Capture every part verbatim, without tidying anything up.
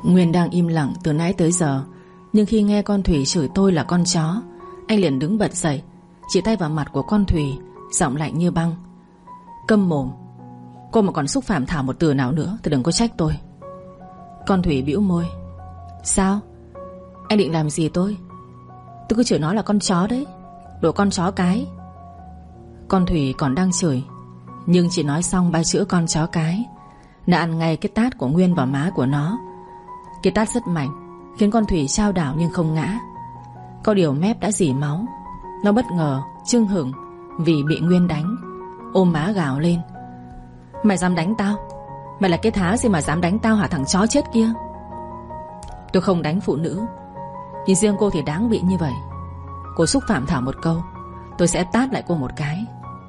Nguyên đang im lặng từ nãy tới giờ, nhưng khi nghe con Thủy chửi tôi là con chó, anh liền đứng bật dậy, chỉ tay vào mặt của con Thủy, giọng lạnh như băng: Câm mồm. Cô mà còn xúc phạm Thảo một từ nào nữa thì đừng có trách tôi. Con Thủy bĩu môi: Sao? Anh định làm gì tôi? Tôi cứ chửi nó là con chó đấy, đồ con chó cái. Con Thủy còn đang chửi, nhưng chỉ nói xong ba chữ con chó cái, đã ăn ngay cái tát của Nguyên vào má của nó. Cái tát rất mạnh, khiến con Thủy chao đảo nhưng không ngã. Có điều mép đã rỉ máu. Nó bất ngờ, chưng hửng vì bị Nguyên đánh, ôm má gào lên: Mày dám đánh tao? Mày là cái thá gì mà dám đánh tao hả thằng chó chết kia? Tôi không đánh phụ nữ, nhưng riêng cô thì đáng bị như vậy. Cô xúc phạm Thảo một câu, tôi sẽ tát lại cô một cái.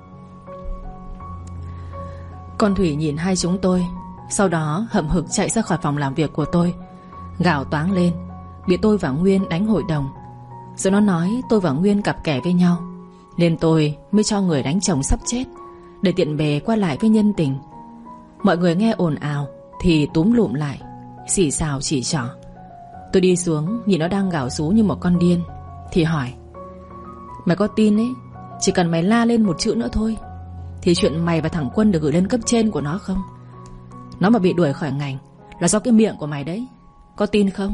Con Thủy nhìn hai chúng tôi, sau đó hậm hực chạy ra khỏi phòng làm việc của tôi, gào toáng lên bị tôi và Nguyên đánh hội đồng. Rồi nó nói tôi và Nguyên cặp kè với nhau, nên tôi mới cho người đánh chồng sắp chết, để tiện bề qua lại với nhân tình. Mọi người nghe ồn ào thì túm lụm lại, xì xào chỉ trỏ. Tôi đi xuống nhìn nó đang gào rú như một con điên thì hỏi: Mày có tin ấy, chỉ cần mày la lên một chữ nữa thôi thì chuyện mày và thằng Quân được gửi lên cấp trên của nó không? Nó mà bị đuổi khỏi ngành là do cái miệng của mày đấy, có tin không?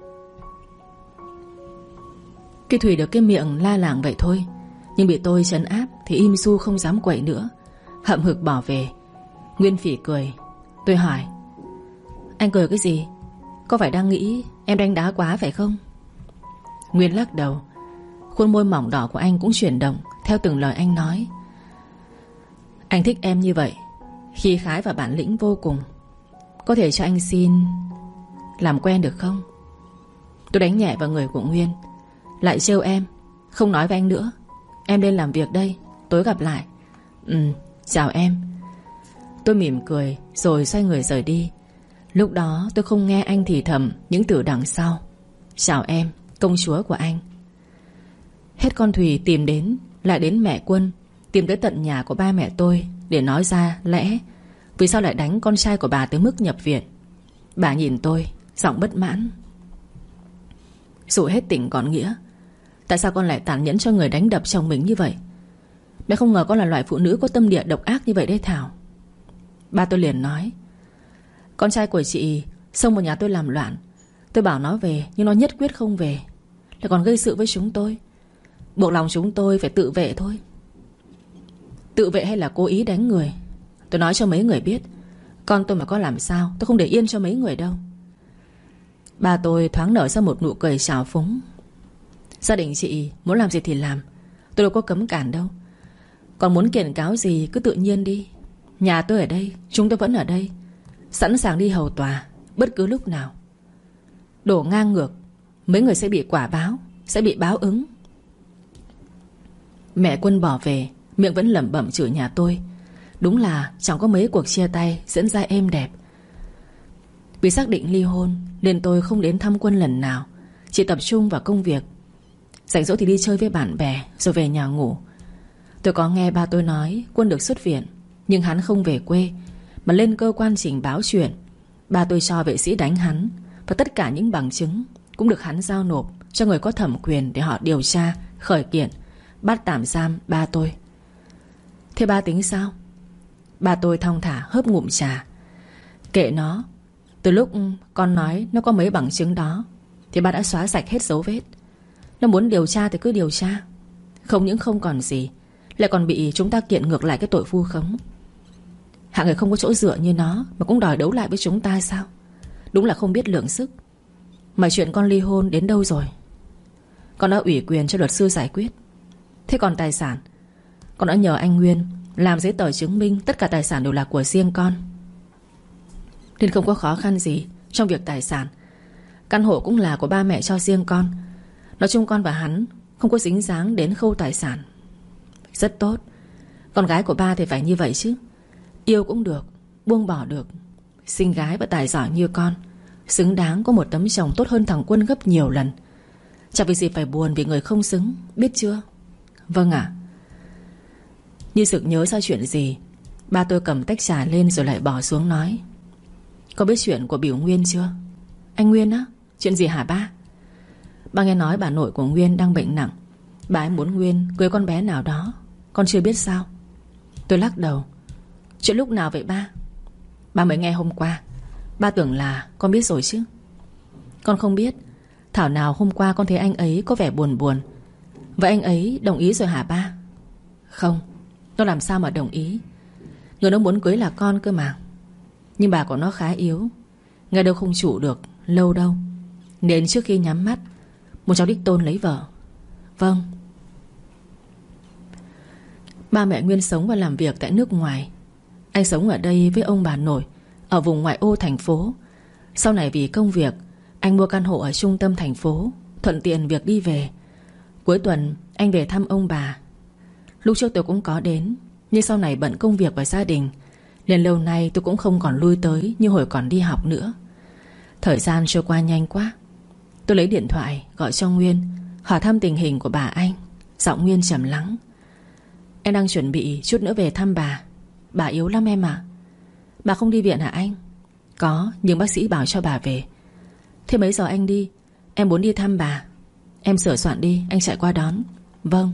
Cái Thủy được cái miệng la làng vậy thôi, nhưng bị tôi trấn áp thì im su không dám quậy nữa, hậm hực bỏ về. Nguyên phỉ cười. Tôi hỏi: Anh cười cái gì? Có phải đang nghĩ em đánh đá quá phải không? Nguyên lắc đầu. Khuôn môi mỏng đỏ của anh cũng chuyển động theo từng lời anh nói. Anh thích em như vậy, khí khái và bản lĩnh vô cùng. Có thể cho anh xin làm quen được không? Tôi đánh nhẹ vào người của Nguyên. Lại trêu em: Không nói với anh nữa, em lên làm việc đây, tối gặp lại. Ừ, chào em. Tôi mỉm cười rồi xoay người rời đi. Lúc đó tôi không nghe anh thì thầm những từ đằng sau: Chào em, công chúa của anh. Hết con Thủy tìm đến, lại đến mẹ Quân, tìm tới tận nhà của ba mẹ tôi để nói ra lẽ vì sao lại đánh con trai của bà tới mức nhập viện. Bà nhìn tôi, giọng bất mãn: Dù hết tình còn nghĩa, tại sao con lại tàn nhẫn cho người đánh đập chồng mình như vậy? Mẹ không ngờ con là loại phụ nữ có tâm địa độc ác như vậy đấy Thảo. Ba tôi liền nói: Con trai của chị xông vào nhà tôi làm loạn. Tôi bảo nó về nhưng nó nhất quyết không về, lại còn gây sự với chúng tôi, buộc lòng chúng tôi phải tự vệ thôi. Tự vệ hay là cố ý đánh người, tôi nói cho mấy người biết, con tôi mà có làm sao tôi không để yên cho mấy người đâu. Ba tôi thoáng nở ra một nụ cười trào phúng: Gia đình chị muốn làm gì thì làm, tôi đâu có cấm cản đâu. Còn muốn kiện cáo gì cứ tự nhiên đi. Nhà tôi ở đây, chúng tôi vẫn ở đây, sẵn sàng đi hầu tòa bất cứ lúc nào. Đổ ngang ngược, mấy người sẽ bị quả báo, sẽ bị báo ứng. Mẹ Quân bỏ về, miệng vẫn lẩm bẩm chửi nhà tôi. Đúng là chẳng có mấy cuộc chia tay diễn ra êm đẹp. Vì xác định ly hôn nên tôi không đến thăm Quân lần nào, chỉ tập trung vào công việc. Rảnh rỗi thì đi chơi với bạn bè rồi về nhà ngủ. Tôi có nghe ba tôi nói Quân được xuất viện, nhưng hắn không về quê mà lên cơ quan trình báo chuyện. Ba tôi cho vệ sĩ đánh hắn, và tất cả những bằng chứng cũng được hắn giao nộp cho người có thẩm quyền để họ điều tra, khởi kiện, bắt tạm giam ba tôi. Thế ba tính sao? Ba tôi thong thả hớp ngụm trà. Kệ nó, từ lúc con nói nó có mấy bằng chứng đó thì ba đã xóa sạch hết dấu vết. Nó muốn điều tra thì cứ điều tra, không những không còn gì, lại còn bị chúng ta kiện ngược lại cái tội vu khống. Hạng người không có chỗ dựa như nó mà cũng đòi đấu lại với chúng ta sao? Đúng là không biết lượng sức. Mà chuyện con ly hôn đến đâu rồi? Con đã ủy quyền cho luật sư giải quyết. Thế còn tài sản, con đã nhờ anh Nguyên làm giấy tờ chứng minh tất cả tài sản đều là của riêng con, nên không có khó khăn gì trong việc tài sản. Căn hộ cũng là của ba mẹ cho riêng con. Nói chung con và hắn không có dính dáng đến khâu tài sản. Rất tốt. Con gái của ba thì phải như vậy chứ. Yêu cũng được, buông bỏ được. Xinh gái và tài giỏi như con, xứng đáng có một tấm chồng tốt hơn thằng Quân gấp nhiều lần. Chẳng vì gì phải buồn vì người không xứng, biết chưa? Vâng ạ. Như sực nhớ ra chuyện gì, ba tôi cầm tách trà lên rồi lại bỏ xuống nói: Có biết chuyện của Biểu Nguyên chưa? Anh Nguyên á? Chuyện gì hả ba? Ba nghe nói bà nội của Nguyên đang bệnh nặng. Bà ấy muốn Nguyên cưới con bé nào đó. Con chưa biết sao? Tôi lắc đầu. Chuyện lúc nào vậy ba? Ba mới nghe hôm qua. Ba tưởng là con biết rồi chứ. Con không biết. Thảo nào hôm qua con thấy anh ấy có vẻ buồn buồn. Vậy anh ấy đồng ý rồi hả ba? Không. Nó làm sao mà đồng ý? Người nó muốn cưới là con cơ mà. Nhưng bà của nó khá yếu, ngay đâu không chủ được lâu đâu, nên trước khi nhắm mắt muốn cháu đích tôn lấy vợ. Vâng. Ba mẹ Nguyên sống và làm việc tại nước ngoài. Anh sống ở đây với ông bà nội ở vùng ngoại ô thành phố. Sau này vì công việc, anh mua căn hộ ở trung tâm thành phố, thuận tiện việc đi về. Cuối tuần anh về thăm ông bà. Lúc trước tôi cũng có đến, nhưng sau này bận công việc và gia đình, nên lâu nay tôi cũng không còn lui tới như hồi còn đi học nữa. Thời gian trôi qua nhanh quá. Tôi lấy điện thoại gọi cho Nguyên, hỏi thăm tình hình của bà anh. Giọng Nguyên trầm lắng. Em đang chuẩn bị chút nữa về thăm bà. Bà yếu lắm em ạ. Bà không đi viện hả anh? Có, nhưng bác sĩ bảo cho bà về. Thế mấy giờ anh đi? Em muốn đi thăm bà. Em sửa soạn đi, anh chạy qua đón. Vâng.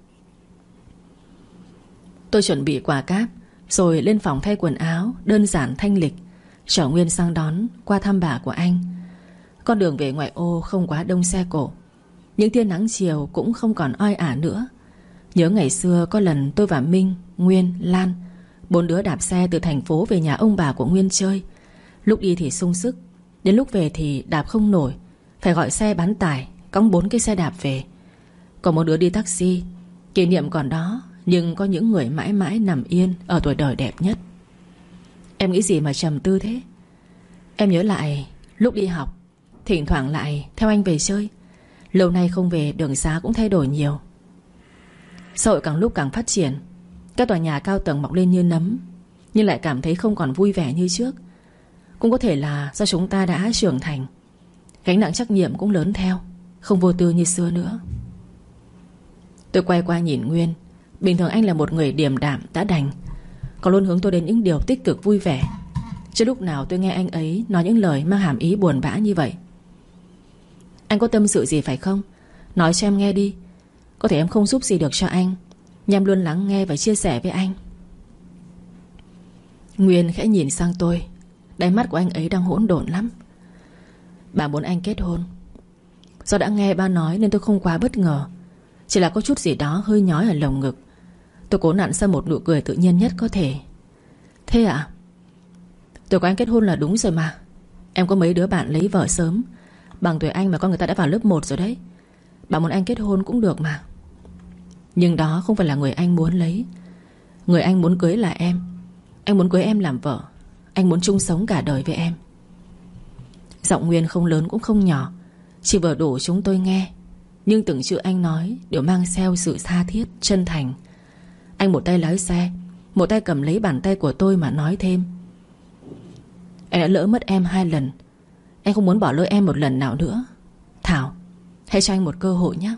Tôi chuẩn bị quà cáp rồi lên phòng thay quần áo đơn giản thanh lịch, chở Nguyên sang đón qua thăm bà của anh. Con đường về ngoại ô không quá đông xe cộ. Những tia nắng chiều cũng không còn oi ả nữa. Nhớ ngày xưa có lần tôi và Minh, Nguyên, Lan, bốn đứa đạp xe từ thành phố về nhà ông bà của Nguyên chơi. Lúc đi thì sung sức, đến lúc về thì đạp không nổi, phải gọi xe bán tải cõng bốn cái xe đạp về. Còn một đứa đi taxi. Kỷ niệm còn đó, nhưng có những người mãi mãi nằm yên ở tuổi đời đẹp nhất. Em nghĩ gì mà trầm tư thế? Em nhớ lại lúc đi học, thỉnh thoảng lại theo anh về chơi. Lâu nay không về, đường xá cũng thay đổi nhiều. Xã hội càng lúc càng phát triển, các tòa nhà cao tầng mọc lên như nấm, nhưng lại cảm thấy không còn vui vẻ như trước. Cũng có thể là do chúng ta đã trưởng thành, gánh nặng trách nhiệm cũng lớn theo, không vô tư như xưa nữa. Tôi quay qua nhìn Nguyên. Bình thường anh là một người điềm đạm đã đành, còn luôn hướng tôi đến những điều tích cực vui vẻ. Chứ lúc nào tôi nghe anh ấy nói những lời mang hàm ý buồn bã như vậy. Anh có tâm sự gì phải không? Nói cho em nghe đi. Có thể em không giúp gì được cho anh, nhưng em luôn lắng nghe và chia sẻ với anh. Nguyên khẽ nhìn sang tôi. Đáy mắt của anh ấy đang hỗn độn lắm. Bà muốn anh kết hôn. Do đã nghe ba nói nên tôi không quá bất ngờ. Chỉ là có chút gì đó hơi nhói ở lồng ngực. Tôi cố nặn ra một nụ cười tự nhiên nhất có thể. Thế ạ? À? Tuổi của anh kết hôn là đúng rồi mà. Em có mấy đứa bạn lấy vợ sớm, bằng tuổi anh mà con người ta đã vào lớp một rồi đấy. Bà muốn anh kết hôn cũng được mà. Nhưng đó không phải là người anh muốn lấy. Người anh muốn cưới là em. Anh muốn cưới em làm vợ. Anh muốn chung sống cả đời với em. Giọng Nguyên không lớn cũng không nhỏ, chỉ vừa đủ chúng tôi nghe. Nhưng từng chữ anh nói đều mang theo sự tha thiết, chân thành. Anh một tay lái xe, một tay cầm lấy bàn tay của tôi mà nói thêm. Anh đã lỡ mất em hai lần. Anh không muốn bỏ lỡ em một lần nào nữa. Thảo, hãy cho anh một cơ hội nhé.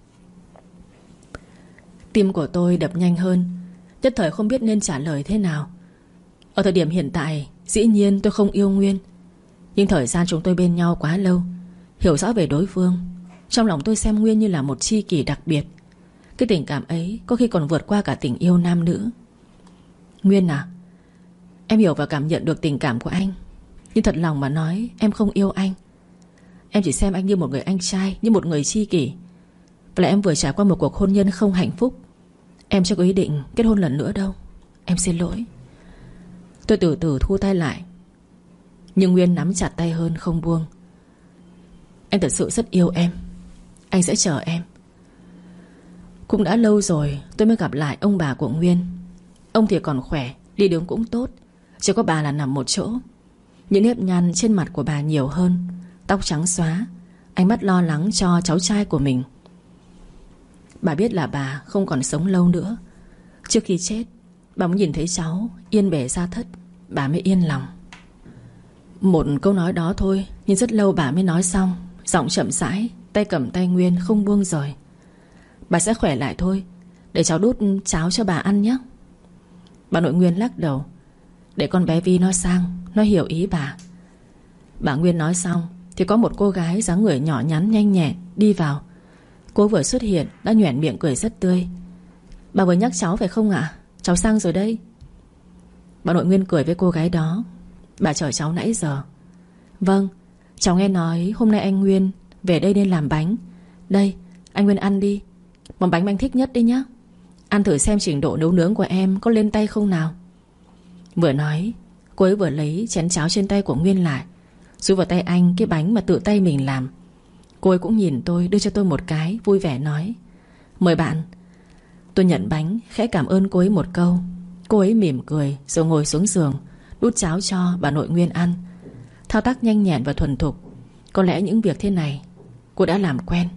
Tim của tôi đập nhanh hơn. Nhất thời không biết nên trả lời thế nào. Ở thời điểm hiện tại, dĩ nhiên tôi không yêu Nguyên. Nhưng thời gian chúng tôi bên nhau quá lâu, hiểu rõ về đối phương. Trong lòng tôi xem Nguyên như là một tri kỷ đặc biệt. Cái tình cảm ấy có khi còn vượt qua cả tình yêu nam nữ. Nguyên à, em hiểu và cảm nhận được tình cảm của anh, nhưng thật lòng mà nói, em không yêu anh. Em chỉ xem anh như một người anh trai, như một người tri kỷ. Và lại em vừa trải qua một cuộc hôn nhân không hạnh phúc. Em chưa có ý định kết hôn lần nữa đâu. Em xin lỗi. Tôi từ từ thu tay lại, nhưng Nguyên nắm chặt tay hơn không buông. Anh thật sự rất yêu em. Anh sẽ chờ em. Cũng đã lâu rồi tôi mới gặp lại ông bà của Nguyên. Ông thì còn khỏe, đi đường cũng tốt. Chỉ có bà là nằm một chỗ. Những nếp nhăn trên mặt của bà nhiều hơn, tóc trắng xóa, ánh mắt lo lắng cho cháu trai của mình. Bà biết là bà không còn sống lâu nữa. Trước khi chết, bà muốn nhìn thấy cháu yên bề gia thất, bà mới yên lòng. Một câu nói đó thôi, nhưng rất lâu bà mới nói xong. Giọng chậm rãi, tay cầm tay Nguyên không buông rời. Bà sẽ khỏe lại thôi. Để cháu đút cháo cho bà ăn nhé. Bà nội Nguyên lắc đầu. Để con bé Vi nó sang, nó hiểu ý bà. Bà Nguyên nói xong thì có một cô gái dáng người nhỏ nhắn nhanh nhẹn đi vào. Cô vừa xuất hiện đã nhoẻn miệng cười rất tươi. Bà vừa nhắc cháu phải không ạ? Cháu sang rồi đây. Bà nội Nguyên cười với cô gái đó. Bà chờ cháu nãy giờ. Vâng, cháu nghe nói hôm nay anh Nguyên về đây nên làm bánh. Đây, anh Nguyên ăn đi. Món bánh anh thích nhất đi nhá. Ăn thử xem trình độ nấu nướng của em có lên tay không nào. Vừa nói, cô ấy vừa lấy chén cháo trên tay của Nguyên lại, dúi vào tay anh cái bánh mà tự tay mình làm. Cô ấy cũng nhìn tôi, đưa cho tôi một cái, vui vẻ nói: Mời bạn. Tôi nhận bánh, khẽ cảm ơn cô ấy một câu. Cô ấy mỉm cười rồi ngồi xuống giường, đút cháo cho bà nội Nguyên ăn. Thao tác nhanh nhẹn và thuần thục. Có lẽ những việc thế này cô đã làm quen.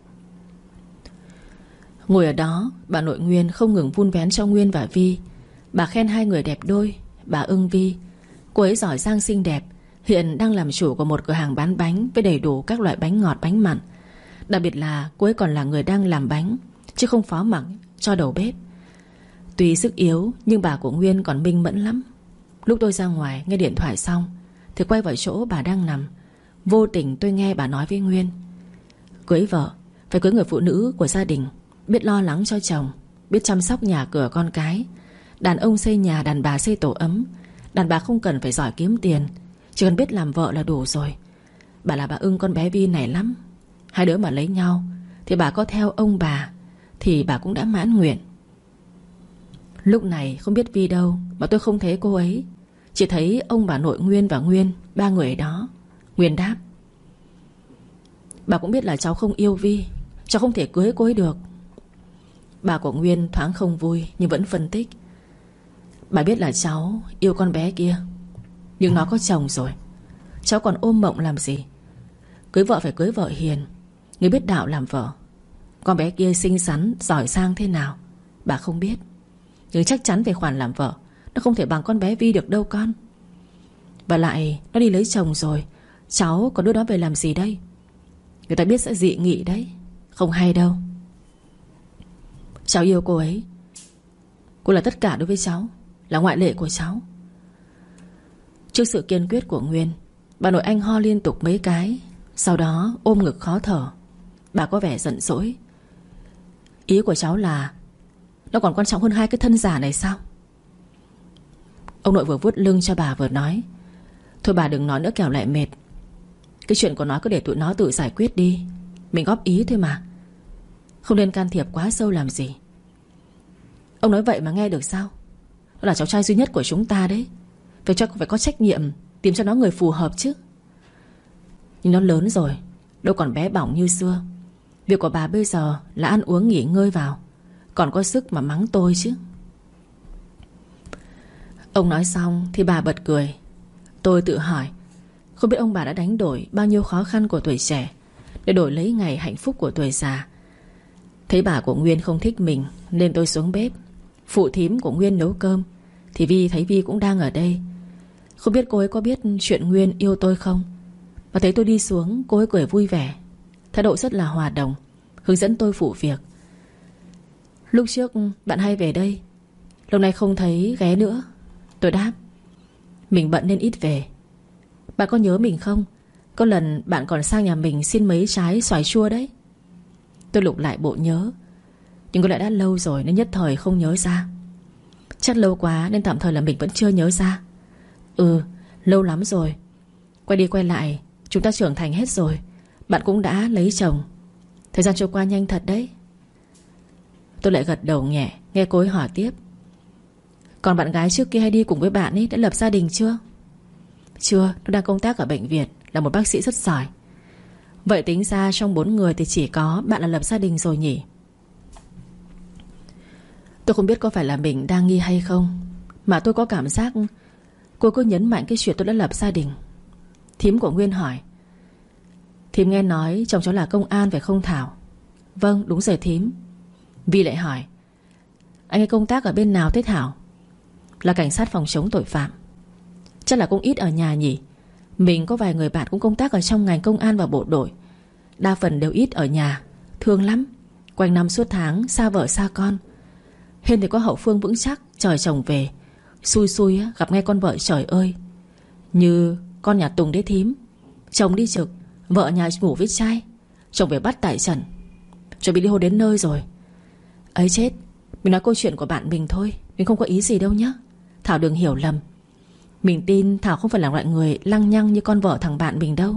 Ngồi ở đó, bà nội Nguyên không ngừng vun vén cho Nguyên và Vi. Bà khen hai người đẹp đôi. Bà ưng Vi. Cô ấy giỏi giang xinh đẹp, hiện đang làm chủ của một cửa hàng bán bánh với đầy đủ các loại bánh ngọt bánh mặn. Đặc biệt là cô ấy còn là người đang làm bánh, chứ không phó mặc cho đầu bếp. Tuy sức yếu nhưng bà của Nguyên còn minh mẫn lắm. Lúc tôi ra ngoài nghe điện thoại xong thì quay vào chỗ bà đang nằm. Vô tình tôi nghe bà nói với Nguyên: Cưới vợ phải cưới người phụ nữ của gia đình, biết lo lắng cho chồng, biết chăm sóc nhà cửa con cái. Đàn ông xây nhà, đàn bà xây tổ ấm. Đàn bà không cần phải giỏi kiếm tiền, chỉ cần biết làm vợ là đủ rồi. Bà là bà ưng con bé Vi này lắm. Hai đứa mà lấy nhau thì bà có theo ông bà thì bà cũng đã mãn nguyện. Lúc này không biết Vi đâu mà tôi không thấy cô ấy. Chỉ thấy ông bà nội Nguyên và Nguyên, ba người đó. Nguyên đáp: Bà cũng biết là cháu không yêu Vi, cháu không thể cưới cô ấy được. Bà của Nguyên thoáng không vui nhưng vẫn phân tích: Bà biết là cháu yêu con bé kia, nhưng nó có chồng rồi, cháu còn ôm mộng làm gì. Cưới vợ phải cưới vợ hiền, người biết đạo làm vợ. Con bé kia xinh xắn, giỏi giang thế nào bà không biết, nhưng chắc chắn về khoản làm vợ nó không thể bằng con bé Vi được đâu con. Và lại nó đi lấy chồng rồi, cháu còn đưa nó về làm gì đây? Người ta biết sẽ dị nghị đấy, không hay đâu. Cháu yêu cô ấy. Cô là tất cả đối với cháu, là ngoại lệ của cháu. Trước sự kiên quyết của Nguyên, bà nội anh ho liên tục mấy cái, sau đó ôm ngực khó thở. Bà có vẻ giận dỗi. Ý của cháu là nó còn quan trọng hơn hai cái thân giả này sao? Ông nội vừa vuốt lưng cho bà vừa nói: Thôi bà đừng nói nữa kẻo lại mệt. Cái chuyện của nó cứ để tụi nó tự giải quyết đi, mình góp ý thôi mà, không nên can thiệp quá sâu làm gì. Ông nói vậy mà nghe được sao? Nó là cháu trai duy nhất của chúng ta đấy, phải cho phải có trách nhiệm tìm cho nó người phù hợp chứ. Nhưng nó lớn rồi, đâu còn bé bỏng như xưa. Việc của bà bây giờ là ăn uống nghỉ ngơi vào, còn có sức mà mắng tôi chứ. Ông nói xong thì bà bật cười. Tôi tự hỏi, không biết ông bà đã đánh đổi bao nhiêu khó khăn của tuổi trẻ để đổi lấy ngày hạnh phúc của tuổi già. Thấy bà của Nguyên không thích mình nên tôi xuống bếp phụ thím của Nguyên nấu cơm. Thì Vi thấy Vi cũng đang ở đây. Không biết cô ấy có biết chuyện Nguyên yêu tôi không. Và thấy tôi đi xuống, cô ấy cười vui vẻ, thái độ rất là hòa đồng, hướng dẫn tôi phụ việc. Lúc trước bạn hay về đây, lâu nay không thấy ghé nữa. Tôi đáp: Mình bận nên ít về. Bạn có nhớ mình không? Có lần bạn còn sang nhà mình xin mấy trái xoài chua đấy. Tôi lục lại bộ nhớ, nhưng có lẽ đã lâu rồi nên nhất thời không nhớ ra. Chắc lâu quá nên tạm thời là mình vẫn chưa nhớ ra. Ừ, lâu lắm rồi. Quay đi quay lại, chúng ta trưởng thành hết rồi. Bạn cũng đã lấy chồng. Thời gian trôi qua nhanh thật đấy. Tôi lại gật đầu nhẹ, nghe cô ấy hỏi tiếp: Còn bạn gái trước kia hay đi cùng với bạn ấy đã lập gia đình chưa? Chưa, nó đang công tác ở bệnh viện, là một bác sĩ rất giỏi. Vậy tính ra trong bốn người thì chỉ có bạn là lập gia đình rồi nhỉ? Tôi không biết có phải là mình đang nghi hay không, mà tôi có cảm giác cô cứ nhấn mạnh cái chuyện tôi đã lập gia đình. Thím của Nguyên hỏi: Thím nghe nói chồng cháu là công an phải không Thảo? Vâng, đúng rồi thím. Vi lại hỏi: Anh ấy công tác ở bên nào thế Thảo? Là cảnh sát phòng chống tội phạm. Chắc là cũng ít ở nhà nhỉ. Mình có vài người bạn cũng công tác ở trong ngành công an và bộ đội. Đa phần đều ít ở nhà, thương lắm. Quanh năm suốt tháng, xa vợ xa con. Hên thì có hậu phương vững chắc, trời chồng về. Xui xui gặp ngay con vợ trời ơi, như con nhà Tùng đấy thím. Chồng đi trực, Vợ nhà ngủ với trai, chồng phải bắt tại trận, chuẩn bị đi hôn đến nơi rồi. Ấy chết, mình nói câu chuyện của bạn mình thôi, mình không có ý gì đâu nhá. Thảo đừng hiểu lầm. Mình tin Thảo không phải là loại người lăng nhăng như con vợ thằng bạn mình đâu.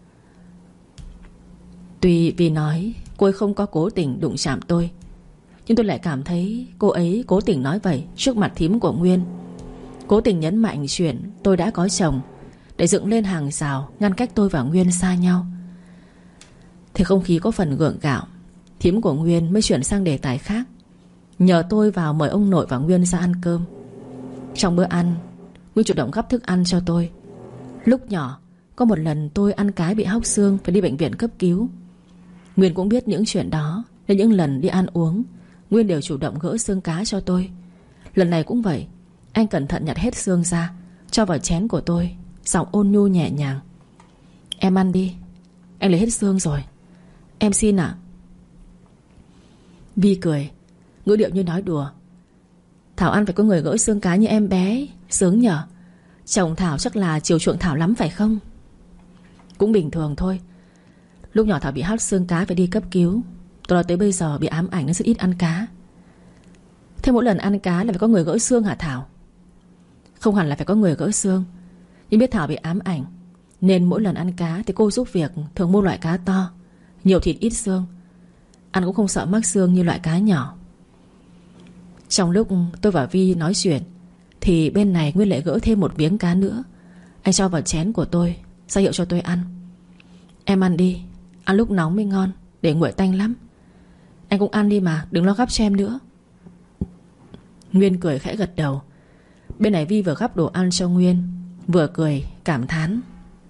Tuy vì nói cô ấy không có cố tình đụng chạm tôi, nhưng tôi lại cảm thấy cô ấy cố tình nói vậy trước mặt thím của Nguyên, cố tình nhấn mạnh chuyện tôi đã có chồng, để dựng lên hàng rào ngăn cách tôi và Nguyên xa nhau. Thì không khí có phần gượng gạo, thím của Nguyên mới chuyển sang đề tài khác, nhờ tôi vào mời ông nội và Nguyên ra ăn cơm. Trong bữa ăn, Nguyên chủ động gắp thức ăn cho tôi. Lúc nhỏ có một lần tôi ăn cái bị hóc xương, phải đi bệnh viện cấp cứu. Nguyên cũng biết những chuyện đó, nên những lần đi ăn uống, Nguyên đều chủ động gỡ xương cá cho tôi. Lần này cũng vậy, anh cẩn thận nhặt hết xương ra, cho vào chén của tôi, giọng ôn nhu nhẹ nhàng: "Em ăn đi, anh lấy hết xương rồi. Em xin ạ." Vi cười, ngữ điệu như nói đùa: "Thảo ăn phải có người gỡ xương cá như em bé, sướng nhở. Chồng Thảo chắc là chiều chuộng Thảo lắm phải không?" Cũng bình thường thôi. Lúc nhỏ Thảo bị hóc xương cá phải đi cấp cứu, tôi nói tới bây giờ bị ám ảnh nên rất ít ăn cá. Thế mỗi lần ăn cá là phải có người gỡ xương hả Thảo? Không hẳn là phải có người gỡ xương, nhưng biết Thảo bị ám ảnh, nên mỗi lần ăn cá thì cô giúp việc thường mua loại cá to, nhiều thịt ít xương, ăn cũng không sợ mắc xương như loại cá nhỏ. Trong lúc tôi và Vi nói chuyện thì bên này Nguyên lại gỡ thêm một miếng cá nữa. Anh cho vào chén của tôi, ra hiệu cho tôi ăn: "Em ăn đi, ăn lúc nóng mới ngon, để nguội tanh lắm. Anh cũng ăn đi mà, đừng lo gắp cho em nữa." Nguyên cười khẽ gật đầu. Bên này Vi vừa gắp đồ ăn cho Nguyên, vừa cười cảm thán: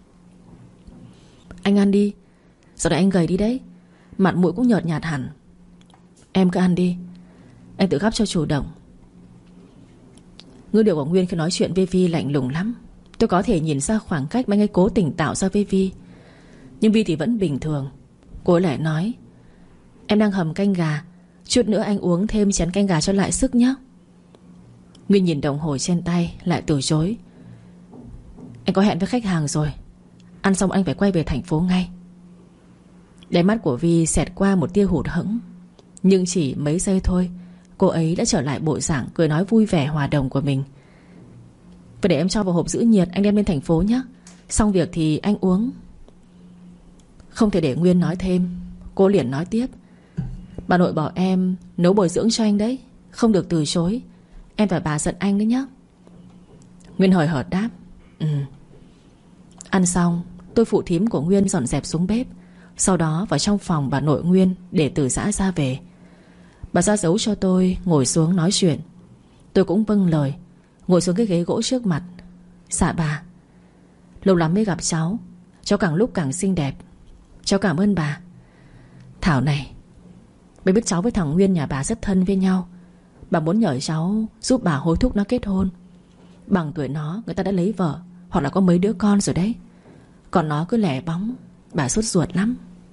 "Anh ăn đi, giờ này anh gầy đi đấy, mặt mũi cũng nhợt nhạt hẳn. Em cứ ăn đi, anh tự gắp cho chủ động." Ngữ điệu của Nguyên khi nói chuyện với Vi lạnh lùng lắm. Tôi có thể nhìn ra khoảng cách mà anh ấy cố tình tạo ra với Vi, nhưng Vi thì vẫn bình thường. Cô ấy lại nói: "Em đang hầm canh gà, chút nữa anh uống thêm chén canh gà cho lại sức nhé." Nguyên nhìn đồng hồ trên tay lại từ chối: "Anh có hẹn với khách hàng rồi, ăn xong anh phải quay về thành phố ngay." Đáy mắt của Vi xẹt qua một tia hụt hẫng, nhưng chỉ mấy giây thôi, cô ấy đã trở lại bộ dạng cười nói vui vẻ hòa đồng của mình: "Vậy để em cho vào hộp giữ nhiệt, anh đem lên thành phố nhé. Xong việc thì anh uống." Không thể để Nguyên nói thêm, cô liền nói tiếp: "Bà nội bảo em nấu bồi dưỡng cho anh đấy, không được từ chối. Em và bà giận anh đấy nhé." Nguyên hời hợt đáp: "Ừ." Ăn xong, tôi phụ thím của Nguyên dọn dẹp xuống bếp, sau đó vào trong phòng bà nội Nguyên để từ giã ra về. Bà ra dấu cho tôi ngồi xuống nói chuyện. Tôi cũng vâng lời, ngồi xuống cái ghế gỗ trước mặt. "Dạ bà, lâu lắm mới gặp cháu, cháu càng lúc càng xinh đẹp. Cháu cảm ơn bà. Thảo này, bà biết cháu với thằng Nguyên nhà bà rất thân với nhau. Bà muốn nhờ cháu giúp bà hối thúc nó kết hôn. Bằng tuổi nó, người ta đã lấy vợ hoặc là có mấy đứa con rồi đấy. Còn nó cứ lẻ bóng, bà sốt ruột lắm."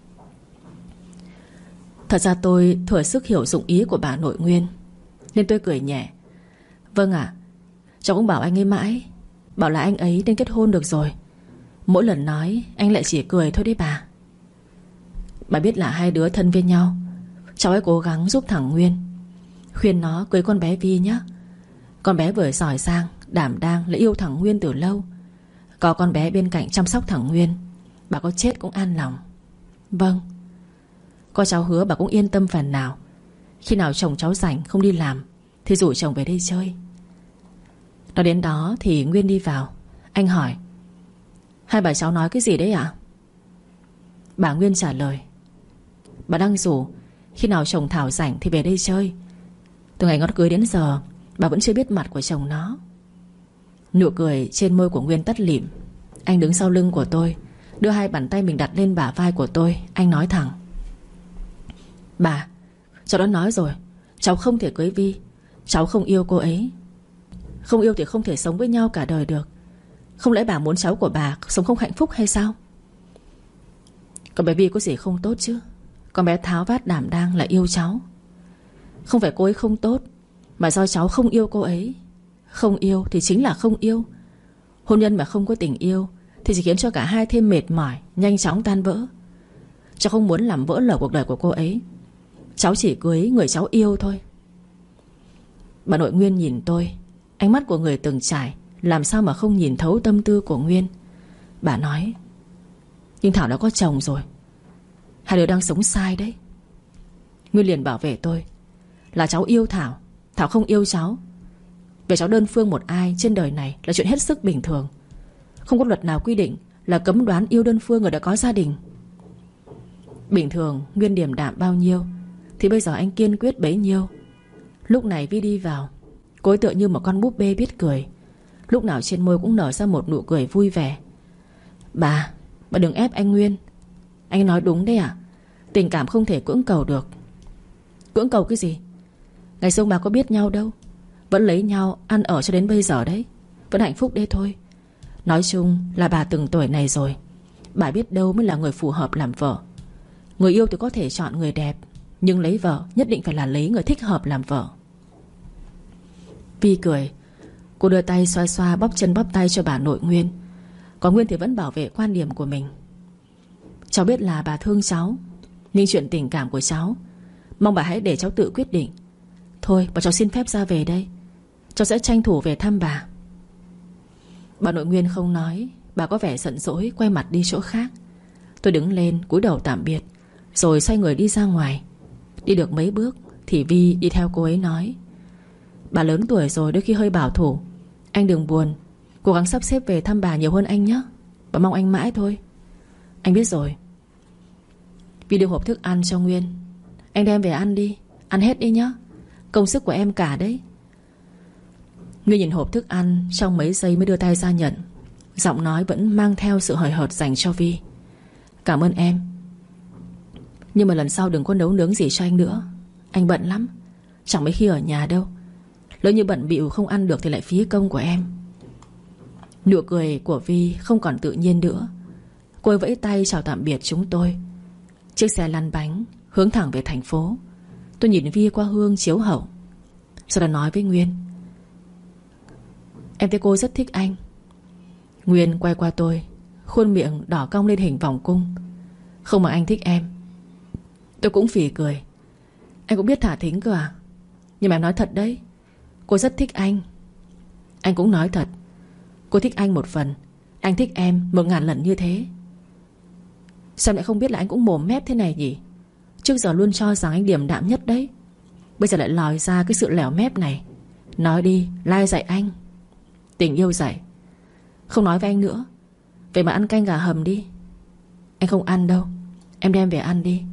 Thật ra tôi thừa sức hiểu dụng ý của bà nội Nguyên, nên tôi cười nhẹ: "Vâng ạ, cháu cũng bảo anh ấy mãi, bảo là anh ấy nên kết hôn được rồi. Mỗi lần nói anh lại chỉ cười thôi đấy bà. Bà biết là hai đứa thân với nhau, cháu hãy cố gắng giúp thằng Nguyên, khuyên nó cưới con bé Vi nhé. Con bé vừa giỏi giang, đảm đang lại yêu thằng Nguyên từ lâu. Có con bé bên cạnh chăm sóc thằng Nguyên, bà có chết cũng an lòng." "Vâng." "Có cháu hứa bà cũng yên tâm phần nào. Khi nào chồng cháu rảnh không đi làm thì rủ chồng về đây chơi." Nói đến đó thì Nguyên đi vào. Anh hỏi: "Hai bà cháu nói cái gì đấy ạ?" Bà Nguyên trả lời: "Bà đang rủ khi nào chồng Thảo rảnh thì về đây chơi. Từ ngày nó cưới đến giờ bà vẫn chưa biết mặt của chồng nó." Nụ cười trên môi của Nguyên tắt lịm. Anh đứng sau lưng của tôi, đưa hai bàn tay mình đặt lên bả vai của tôi. Anh nói thẳng: "Bà, cháu đã nói rồi, cháu không thể cưới Vi. Cháu không yêu cô ấy. Không yêu thì không thể sống với nhau cả đời được. Không lẽ bà muốn cháu của bà sống không hạnh phúc hay sao?" "Còn bé Vi có gì không tốt chứ? Con bé tháo vát đảm đang là yêu cháu. Không phải cô ấy không tốt, mà do cháu không yêu cô ấy. Không yêu thì chính là không yêu. Hôn nhân mà không có tình yêu thì chỉ khiến cho cả hai thêm mệt mỏi, nhanh chóng tan vỡ. Cháu không muốn làm vỡ lở cuộc đời của cô ấy. Cháu chỉ cưới người cháu yêu thôi. Bà nội Nguyên nhìn tôi, ánh mắt của người từng trải, làm sao mà không nhìn thấu tâm tư của Nguyên. Bà nói: nhưng Thảo đã có chồng rồi, hai đứa đang sống sai đấy. Nguyên liền bảo vệ tôi: là cháu yêu Thảo, Thảo không yêu cháu. Về cháu đơn phương một ai trên đời này là chuyện hết sức bình thường. Không có luật nào quy định là cấm đoán yêu đơn phương người đã có gia đình. Bình thường Nguyên điềm đạm bao nhiêu thì bây giờ anh kiên quyết bấy nhiêu. Lúc này Vi đi vào, cô ấy tựa như một con búp bê biết cười. Lúc nào trên môi cũng nở ra một nụ cười vui vẻ. Bà, bà đừng ép anh Nguyên. Anh nói đúng đấy ạ. Tình cảm không thể cưỡng cầu được. Cưỡng cầu cái gì? Ngày xưa bà có biết nhau đâu, vẫn lấy nhau ăn ở cho đến bây giờ đấy. Vẫn hạnh phúc đấy thôi. Nói chung là bà từng tuổi này rồi, bà biết đâu mới là người phù hợp làm vợ. Người yêu thì có thể chọn người đẹp, nhưng lấy vợ nhất định phải là lấy người thích hợp làm vợ. Vi cười. Cô đưa tay xoa xoa bóp chân bóp tay cho bà nội Nguyên. Còn Nguyên thì vẫn bảo vệ quan điểm của mình. Cháu biết là bà thương cháu, nhưng chuyện tình cảm của cháu mong bà hãy để cháu tự quyết định. Thôi bà cháu xin phép ra về đây. Cháu sẽ tranh thủ về thăm bà. Bà nội Nguyên không nói. Bà có vẻ giận dỗi, quay mặt đi chỗ khác. Tôi đứng lên cúi đầu tạm biệt, rồi xoay người đi ra ngoài. Đi được mấy bước thì Vi đi theo cô ấy nói: bà lớn tuổi rồi, đôi khi hơi bảo thủ. Anh đừng buồn, cố gắng sắp xếp về thăm bà nhiều hơn anh nhé. Bà mong anh mãi thôi. Anh biết rồi. Vi đưa hộp thức ăn cho Nguyên. Anh đem về ăn đi, ăn hết đi nhé, công sức của em cả đấy. Nguyên nhìn hộp thức ăn trong mấy giây mới đưa tay ra nhận. Giọng nói vẫn mang theo sự hời hợt dành cho Vi. Cảm ơn em, nhưng mà lần sau đừng có nấu nướng gì cho anh nữa. Anh bận lắm, chẳng mấy khi ở nhà đâu. Lỡ như bận bịu không ăn được thì lại phí công của em. Nụ cười của Vi không còn tự nhiên nữa. Cô ấy vẫy tay chào tạm biệt chúng tôi. Chiếc xe lăn bánh hướng thẳng về thành phố. Tôi nhìn Vi qua hương chiếu hậu, sau đó nói với Nguyên: em thấy cô rất thích anh. Nguyên quay qua tôi, khuôn miệng đỏ cong lên hình vòng cung. Không mà anh thích em. Tôi cũng phì cười. Anh cũng biết thả thính cơ à? Nhưng mà em nói thật đấy, cô rất thích anh. Anh cũng nói thật, cô thích anh một phần, anh thích em một ngàn lần như thế. Sao lại không biết là anh cũng mồm mép thế này nhỉ? Trước giờ luôn cho rằng anh điềm đạm nhất đấy, bây giờ lại lòi ra cái sự lẻo mép này. Nói đi, lai dạy anh. Tình yêu dạy. Không nói với anh nữa. Vậy mà ăn canh gà hầm đi. Anh không ăn đâu, em đem về ăn đi.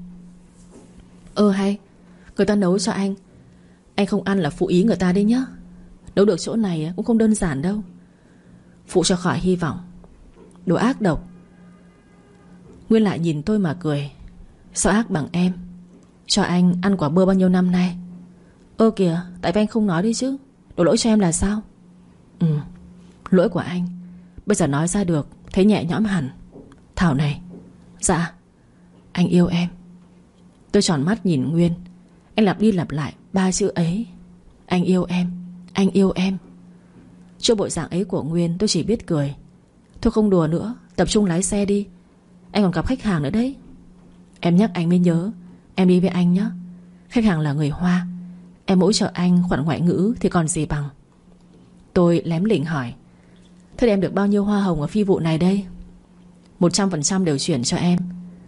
Ơ hay, người ta nấu cho anh, anh không ăn là phụ ý người ta đấy nhá. Nấu được chỗ này cũng không đơn giản đâu. Phụ cho khỏi hy vọng. Đồ ác độc. Nguyên lại nhìn tôi mà cười. Sao ác bằng em? Cho anh ăn quả bơ bao nhiêu năm nay. Ơ kìa, tại vì anh không nói đi chứ. Đổ lỗi cho em là sao? Ừ, lỗi của anh. Bây giờ nói ra được, thấy nhẹ nhõm hẳn. Thảo này. Dạ, anh yêu em. Tôi tròn mắt nhìn Nguyên. Anh lặp đi lặp lại ba chữ ấy: anh yêu em, anh yêu em. Trước bộ dạng ấy của Nguyên tôi chỉ biết cười. Thôi không đùa nữa, tập trung lái xe đi. Anh còn gặp khách hàng nữa đấy. Em nhắc anh mới nhớ, em đi với anh nhé. Khách hàng là người Hoa. Em hỗ trợ anh khoản ngoại ngữ thì còn gì bằng. Tôi lém lỉnh hỏi: thế thì em được bao nhiêu hoa hồng ở phi vụ này đây? Một trăm phần trăm đều chuyển cho em.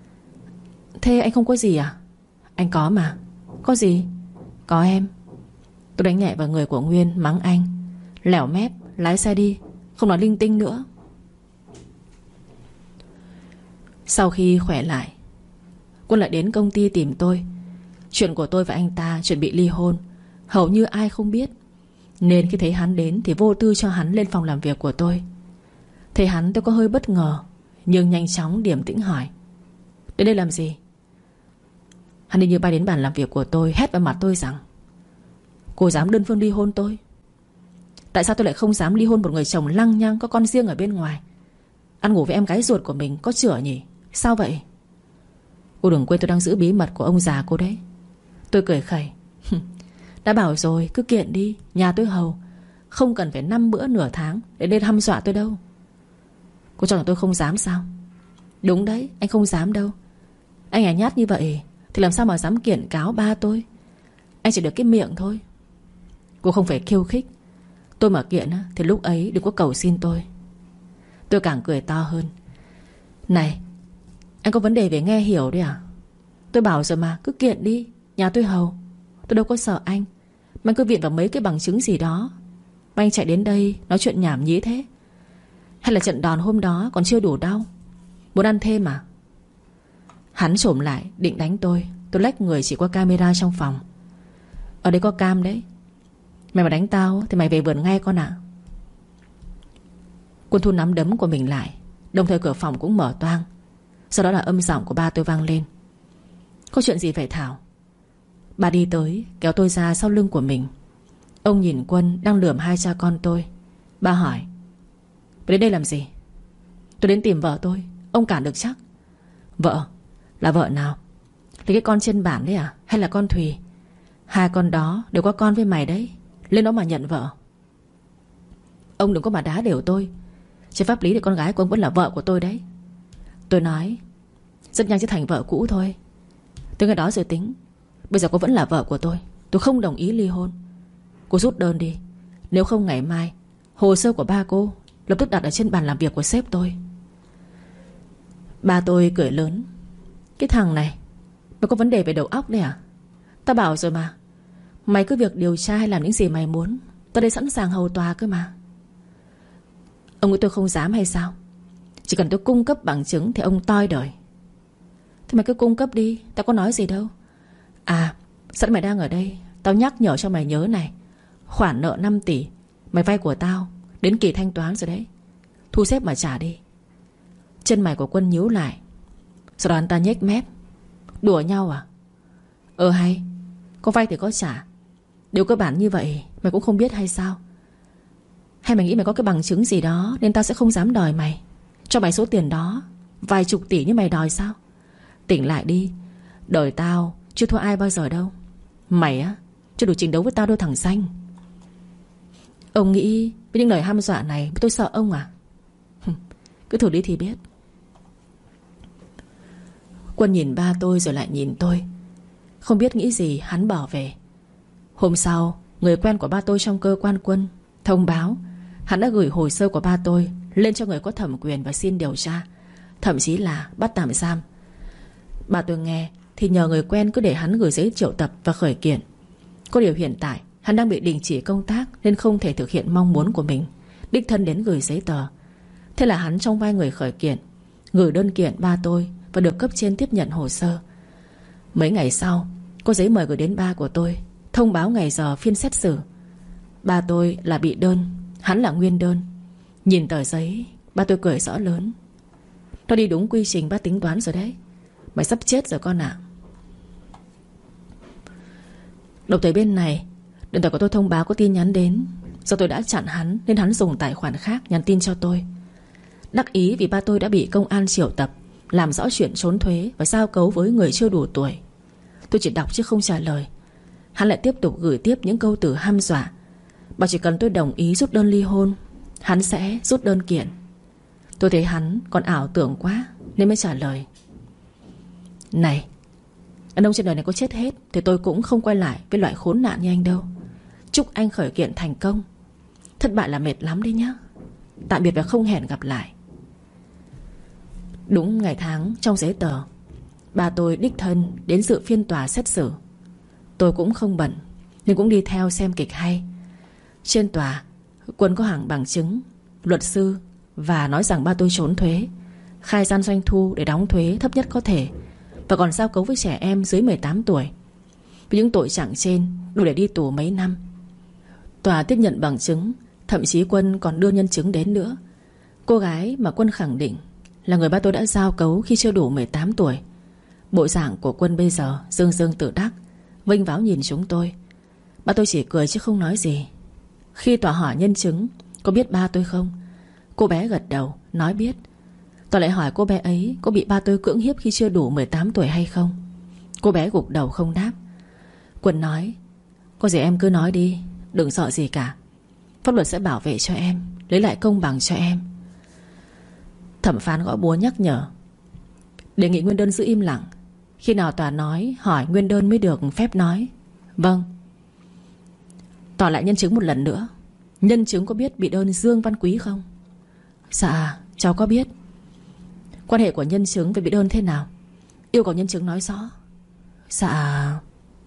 Thế anh không có gì à? Anh có mà. Có gì? Có em. Tôi đánh nhẹ vào người của Nguyên, mắng anh: lẻo mép, lái xe đi, không nói linh tinh nữa. Sau khi khỏe lại, Quân lại đến công ty tìm tôi. Chuyện của tôi và anh ta chuẩn bị ly hôn hầu như ai không biết, nên khi thấy hắn đến thì vô tư cho hắn lên phòng làm việc của tôi. Thấy hắn tôi có hơi bất ngờ, nhưng nhanh chóng điềm tĩnh hỏi: đến đây làm gì? Hắn đi như bay đến bàn làm việc của tôi, hét vào mặt tôi rằng: cô dám đơn phương ly hôn tôi? Tại sao tôi lại không dám ly hôn một người chồng lăng nhăng có con riêng ở bên ngoài, ăn ngủ với em gái ruột của mình, có chửa nhỉ? Sao vậy? Cô đừng quên tôi đang giữ bí mật của ông già cô đấy. Tôi cười khẩy: đã bảo rồi, cứ kiện đi, nhà tôi hầu. Không cần phải năm bữa nửa tháng để lên hăm dọa tôi đâu. Cô cho rằng tôi không dám sao? Đúng đấy, anh không dám đâu. Anh à nhát như vậy thì làm sao mà dám kiện cáo ba tôi. Anh chỉ được cái miệng thôi. Cô không phải khiêu khích. Tôi mà kiện thì lúc ấy đừng có cầu xin tôi. Tôi càng cười to hơn. Này, anh có vấn đề về nghe hiểu đấy à? Tôi bảo rồi mà, cứ kiện đi. Nhà tôi hầu. Tôi đâu có sợ anh. Mà anh cứ viện vào mấy cái bằng chứng gì đó mà anh chạy đến đây nói chuyện nhảm nhí thế. Hay là trận đòn hôm đó còn chưa đủ đau, muốn ăn thêm à? Hắn trồm lại định đánh tôi. Tôi lách người chỉ qua camera trong phòng. Ở đây có cam đấy. Mày mà đánh tao thì mày về vườn ngay con ạ. Quân Thu nắm đấm của mình lại, đồng thời cửa phòng cũng mở toang. Sau đó là âm giọng của ba tôi vang lên. Có chuyện gì vậy Thảo? Bà đi tới kéo tôi ra sau lưng của mình. Ông nhìn Quân đang lườm hai cha con tôi. Ba hỏi: Bà đến đây làm gì? Tôi đến tìm vợ tôi. Ông cản được chắc? Vợ? Là vợ nào? Là cái con trên bản đấy à? Hay là con Thùy? Hai con đó đều có con với mày đấy. Lên đó mà nhận vợ. Ông đừng có mà đá đều tôi. Trên pháp lý thì con gái của ông vẫn là vợ của tôi đấy. Tôi nói: Rất nhanh sẽ thành vợ cũ thôi. Từ ngày đó rồi tính. Bây giờ cô vẫn là vợ của tôi. Tôi không đồng ý ly hôn. Cô rút đơn đi. Nếu không ngày mai hồ sơ của ba cô lập tức đặt ở trên bàn làm việc của sếp tôi. Ba tôi cười lớn. Cái thằng này, mày có vấn đề về đầu óc đấy à? Tao bảo rồi mà, mày cứ việc điều tra hay làm những gì mày muốn, tao đây sẵn sàng hầu tòa cơ mà. Ông nghĩ tôi không dám hay sao? Chỉ cần tôi cung cấp bằng chứng thì ông toi đời. Thì mày cứ cung cấp đi, tao có nói gì đâu. À, sẵn mày đang ở đây, tao nhắc nhở cho mày nhớ này. Khoản nợ năm tỷ mày vay của tao đến kỳ thanh toán rồi đấy. Thu xếp mà trả đi. Chân mày của Quân nhíu lại. Sau đó anh ta nhếch mép. Đùa nhau à? Ờ hay, có vay thì có trả. Điều cơ bản như vậy mày cũng không biết hay sao? Hay mày nghĩ mày có cái bằng chứng gì đó nên tao sẽ không dám đòi mày, cho mày số tiền đó vài chục tỷ như mày đòi sao? Tỉnh lại đi. Đời tao chưa thua ai bao giờ đâu. Mày á, chưa đủ trình đấu với tao đâu thằng xanh. Ông nghĩ với những lời hăm dọa này tôi sợ ông à? Cứ thử đi thì biết. Quân nhìn ba tôi rồi lại nhìn tôi. Không biết nghĩ gì hắn bỏ về. Hôm sau, người quen của ba tôi trong cơ quan Quân thông báo hắn đã gửi hồ sơ của ba tôi lên cho người có thẩm quyền và xin điều tra, thậm chí là bắt tạm giam. Ba tôi nghe thì nhờ người quen cứ để hắn gửi giấy triệu tập và khởi kiện. Có điều hiện tại hắn đang bị đình chỉ công tác nên không thể thực hiện mong muốn của mình, đích thân đến gửi giấy tờ. Thế là hắn trong vai người khởi kiện gửi đơn kiện ba tôi và được cấp trên tiếp nhận hồ sơ. Mấy ngày sau, có giấy mời gửi đến ba của tôi, thông báo ngày giờ phiên xét xử. Ba tôi là bị đơn, hắn là nguyên đơn. Nhìn tờ giấy, ba tôi cười rõ lớn. Nó đi đúng quy trình ba tính toán rồi đấy. Mày sắp chết rồi con ạ. Đọc tới bên này, điện thoại của tôi thông báo có tin nhắn đến. Do tôi đã chặn hắn nên hắn dùng tài khoản khác nhắn tin cho tôi. Đắc ý vì ba tôi đã bị công an triệu tập, làm rõ chuyện trốn thuế và giao cấu với người chưa đủ tuổi. Tôi chỉ đọc chứ không trả lời. Hắn lại tiếp tục gửi tiếp những câu từ hăm dọa, bảo chỉ cần tôi đồng ý rút đơn ly hôn, hắn sẽ rút đơn kiện. Tôi thấy hắn còn ảo tưởng quá nên mới trả lời. Này, đàn ông trên đời này có chết hết thì tôi cũng không quay lại với loại khốn nạn như anh đâu. Chúc anh khởi kiện thành công. Thất bại là mệt lắm đấy nhá. Tạm biệt và không hẹn gặp lại. Đúng ngày tháng trong giấy tờ, ba tôi đích thân đến dự phiên tòa xét xử. Tôi cũng không bận nhưng cũng đi theo xem kịch hay. Trên tòa, Quân có hàng bằng chứng, luật sư, và nói rằng ba tôi trốn thuế, khai gian doanh thu để đóng thuế thấp nhất có thể, và còn giao cấu với trẻ em dưới mười tám tuổi. Với những tội trạng trên đủ để đi tù mấy năm. Tòa tiếp nhận bằng chứng. Thậm chí Quân còn đưa nhân chứng đến nữa. Cô gái mà Quân khẳng định là người ba tôi đã giao cấu khi chưa đủ mười tám tuổi. Bộ dạng của Quân bây giờ dương dương tự đắc, vênh váo nhìn chúng tôi. Ba tôi chỉ cười chứ không nói gì. Khi tòa hỏi nhân chứng có biết ba tôi không, cô bé gật đầu nói biết. Tòa lại hỏi cô bé ấy có bị ba tôi cưỡng hiếp khi chưa đủ mười tám tuổi hay không. Cô bé gục đầu không đáp. Quân nói: Có gì em cứ nói đi, đừng sợ gì cả. Pháp luật sẽ bảo vệ cho em, lấy lại công bằng cho em. Thẩm phán gõ búa nhắc nhở: đề nghị nguyên đơn giữ im lặng. Khi nào tòa nói hỏi nguyên đơn mới được phép nói. Vâng. Tỏ lại nhân chứng một lần nữa. Nhân chứng có biết bị đơn Dương Văn Quý không? Dạ cháu có biết. Quan hệ của nhân chứng với bị đơn thế nào? Yêu cầu nhân chứng nói rõ. Dạ.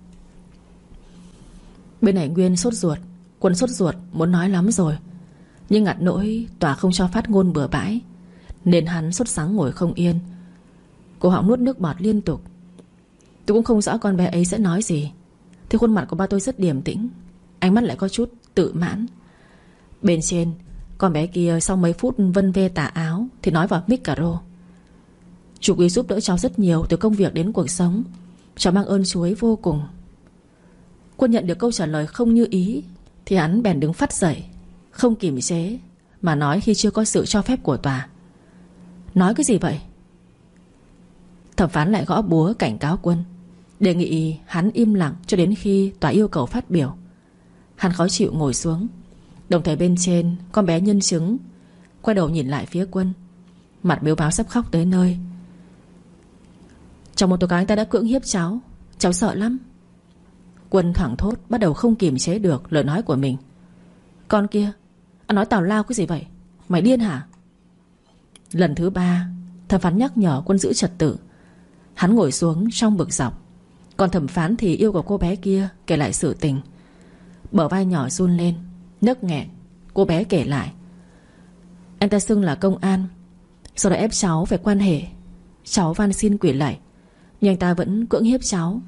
Bên này Nguyên sốt ruột, Quân sốt ruột muốn nói lắm rồi, nhưng ngặt nỗi tòa không cho phát ngôn bừa bãi, nên hắn sốt sắng ngồi không yên. Cổ họng nuốt nước bọt liên tục. Tôi cũng không rõ con bé ấy sẽ nói gì. Thì khuôn mặt của ba tôi rất điềm tĩnh, ánh mắt lại có chút tự mãn. Bên trên, con bé kia sau mấy phút vân vê tà áo thì nói vào micro: chú Quý giúp đỡ cháu rất nhiều, từ công việc đến cuộc sống. Cháu mang ơn chú ấy vô cùng. Quân nhận được câu trả lời không như ý thì hắn bèn đứng phắt dậy, không kiềm chế mà nói khi chưa có sự cho phép của tòa. Nói cái gì vậy? Thẩm phán lại gõ búa cảnh cáo Quân, đề nghị hắn im lặng cho đến khi tòa yêu cầu phát biểu. Hắn khó chịu ngồi xuống. Đồng thời bên trên, con bé nhân chứng quay đầu nhìn lại phía Quân, mặt mếu máo sắp khóc tới nơi. Trong một tố cáo anh ta đã cưỡng hiếp cháu, cháu sợ lắm. Quân thoảng thốt, bắt đầu không kiềm chế được lời nói của mình. Con kia, anh nói tào lao cái gì vậy? Mày điên hả? Lần thứ ba, thẩm phán nhắc nhở Quân giữ trật tự. Hắn ngồi xuống trong bực dọc. Còn thẩm phán thì yêu cầu cô bé kia kể lại sự tình. Bờ vai nhỏ run lên, nấc nghẹn. Cô bé kể lại: anh ta xưng là công an, sau đó ép cháu phải quan hệ. Cháu van xin quỷ lạy, nhưng anh ta vẫn cưỡng hiếp cháu.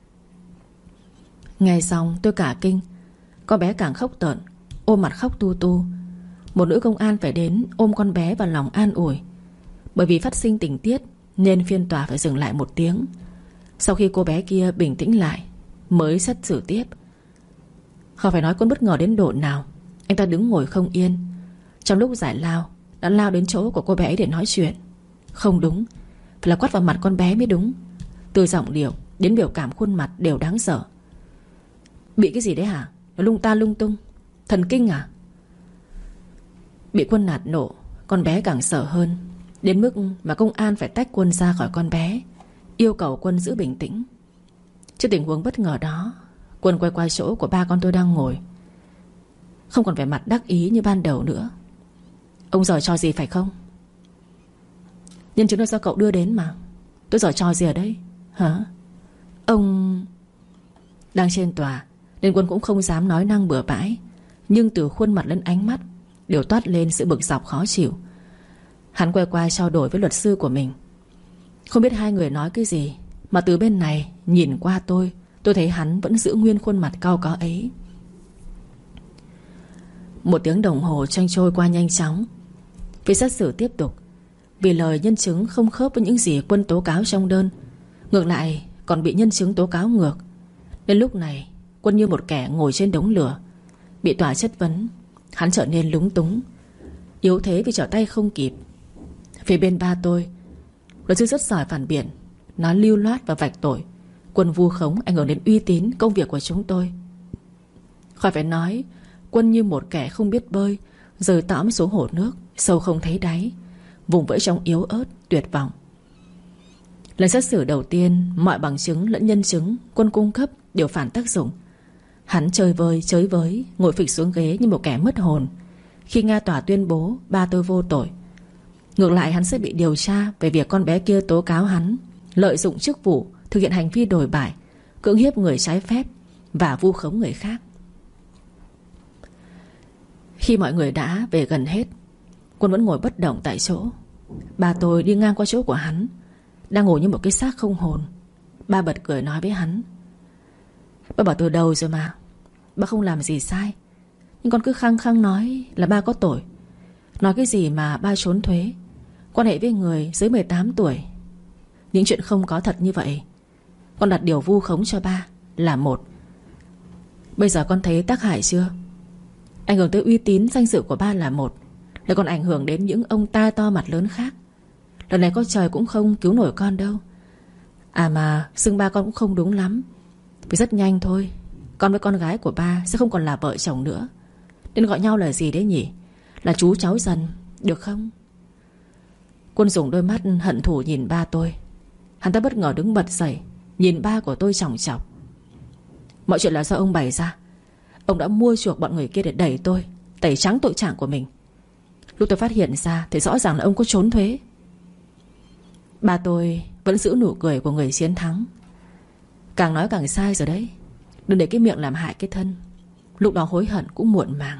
Nghe xong tôi cả kinh. Con bé càng khóc tợn, ôm mặt khóc tu tu. Một nữ công an phải đến ôm con bé vào lòng an ủi. Bởi vì phát sinh tình tiết nên phiên tòa phải dừng lại một tiếng. Sau khi cô bé kia bình tĩnh lại mới xét xử tiếp. Khỏi phải nói Quân bất ngờ đến độ nào. Anh ta đứng ngồi không yên. Trong lúc giải lao đã lao đến chỗ của cô bé ấy để nói chuyện. Không đúng, phải là quát vào mặt con bé mới đúng. Từ giọng điệu đến biểu cảm khuôn mặt đều đáng sợ. Bị cái gì đấy hả? Nó lung ta lung tung, thần kinh à? Bị Quân nạt nộ, con bé càng sợ hơn, đến mức mà công an phải tách Quân ra khỏi con bé, yêu cầu Quân giữ bình tĩnh. Trước tình huống bất ngờ đó, Quân quay qua chỗ của ba con tôi đang ngồi, không còn vẻ mặt đắc ý như ban đầu nữa. Ông giở trò gì phải không? Nhân chứng là do cậu đưa đến mà. Tôi giở trò gì ở đây hả? Ông... Đang trên tòa nên Quân cũng không dám nói năng bừa bãi, nhưng từ khuôn mặt đến ánh mắt đều toát lên sự bực dọc khó chịu. Hắn quay qua trao đổi với luật sư của mình. Không biết hai người nói cái gì, mà từ bên này nhìn qua tôi, tôi thấy hắn vẫn giữ nguyên khuôn mặt cau có ấy. Một tiếng đồng hồ tranh trôi qua nhanh chóng. Vì xét xử tiếp tục. Vì lời nhân chứng không khớp với những gì Quân tố cáo trong đơn, ngược lại còn bị nhân chứng tố cáo ngược. Đến lúc này Quân như một kẻ ngồi trên đống lửa. Bị tòa chất vấn, hắn trở nên lúng túng, yếu thế vì trở tay không kịp. Phía bên ba tôi, luật sư rất giỏi phản biện, nói lưu loát và vạch tội Quân vu khống ảnh hưởng đến uy tín công việc của chúng tôi. Khỏi phải nói, Quân như một kẻ không biết bơi, rơi tõm xuống hồ nước sâu không thấy đáy, vùng vẫy trong yếu ớt tuyệt vọng. Lần xét xử đầu tiên, mọi bằng chứng lẫn nhân chứng Quân cung cấp đều phản tác dụng. Hắn chơi vơi chới với, ngồi phịch xuống ghế như một kẻ mất hồn khi nghe tòa tuyên bố ba tôi vô tội. Ngược lại hắn sẽ bị điều tra về việc con bé kia tố cáo hắn lợi dụng chức vụ, thực hiện hành vi đồi bại, cưỡng hiếp người trái phép và vu khống người khác. Khi mọi người đã về gần hết, Quân vẫn ngồi bất động tại chỗ. Ba tôi đi ngang qua chỗ của hắn, đang ngồi như một cái xác không hồn. Ba bật cười nói với hắn: Ba bảo từ đầu rồi mà, ba không làm gì sai, nhưng con cứ khăng khăng nói là ba có tội. Nói cái gì mà ba trốn thuế, quan hệ với người dưới mười tám tuổi. Những chuyện không có thật như vậy. Con đặt điều vu khống cho ba là một. Bây giờ con thấy tác hại chưa? Ảnh hưởng tới uy tín danh dự của ba là một, lại còn ảnh hưởng đến những ông ta to mặt lớn khác. Lần này có trời cũng không cứu nổi con đâu. À mà xưng ba con cũng không đúng lắm. Vì rất nhanh thôi, con với con gái của ba sẽ không còn là vợ chồng nữa. Nên gọi nhau là gì đấy nhỉ? Là chú cháu dần, được không? Quân dùng đôi mắt hận thù nhìn ba tôi. Hắn ta bất ngờ đứng bật dậy, nhìn ba của tôi chòng chọc. Mọi chuyện là do ông bày ra. Ông đã mua chuộc bọn người kia để đẩy tôi, tẩy trắng tội trạng của mình. Lúc tôi phát hiện ra thì rõ ràng là ông có trốn thuế. Ba tôi vẫn giữ nụ cười của người chiến thắng. Càng nói càng sai rồi đấy. Đừng để cái miệng làm hại cái thân. Lúc đó hối hận cũng muộn màng.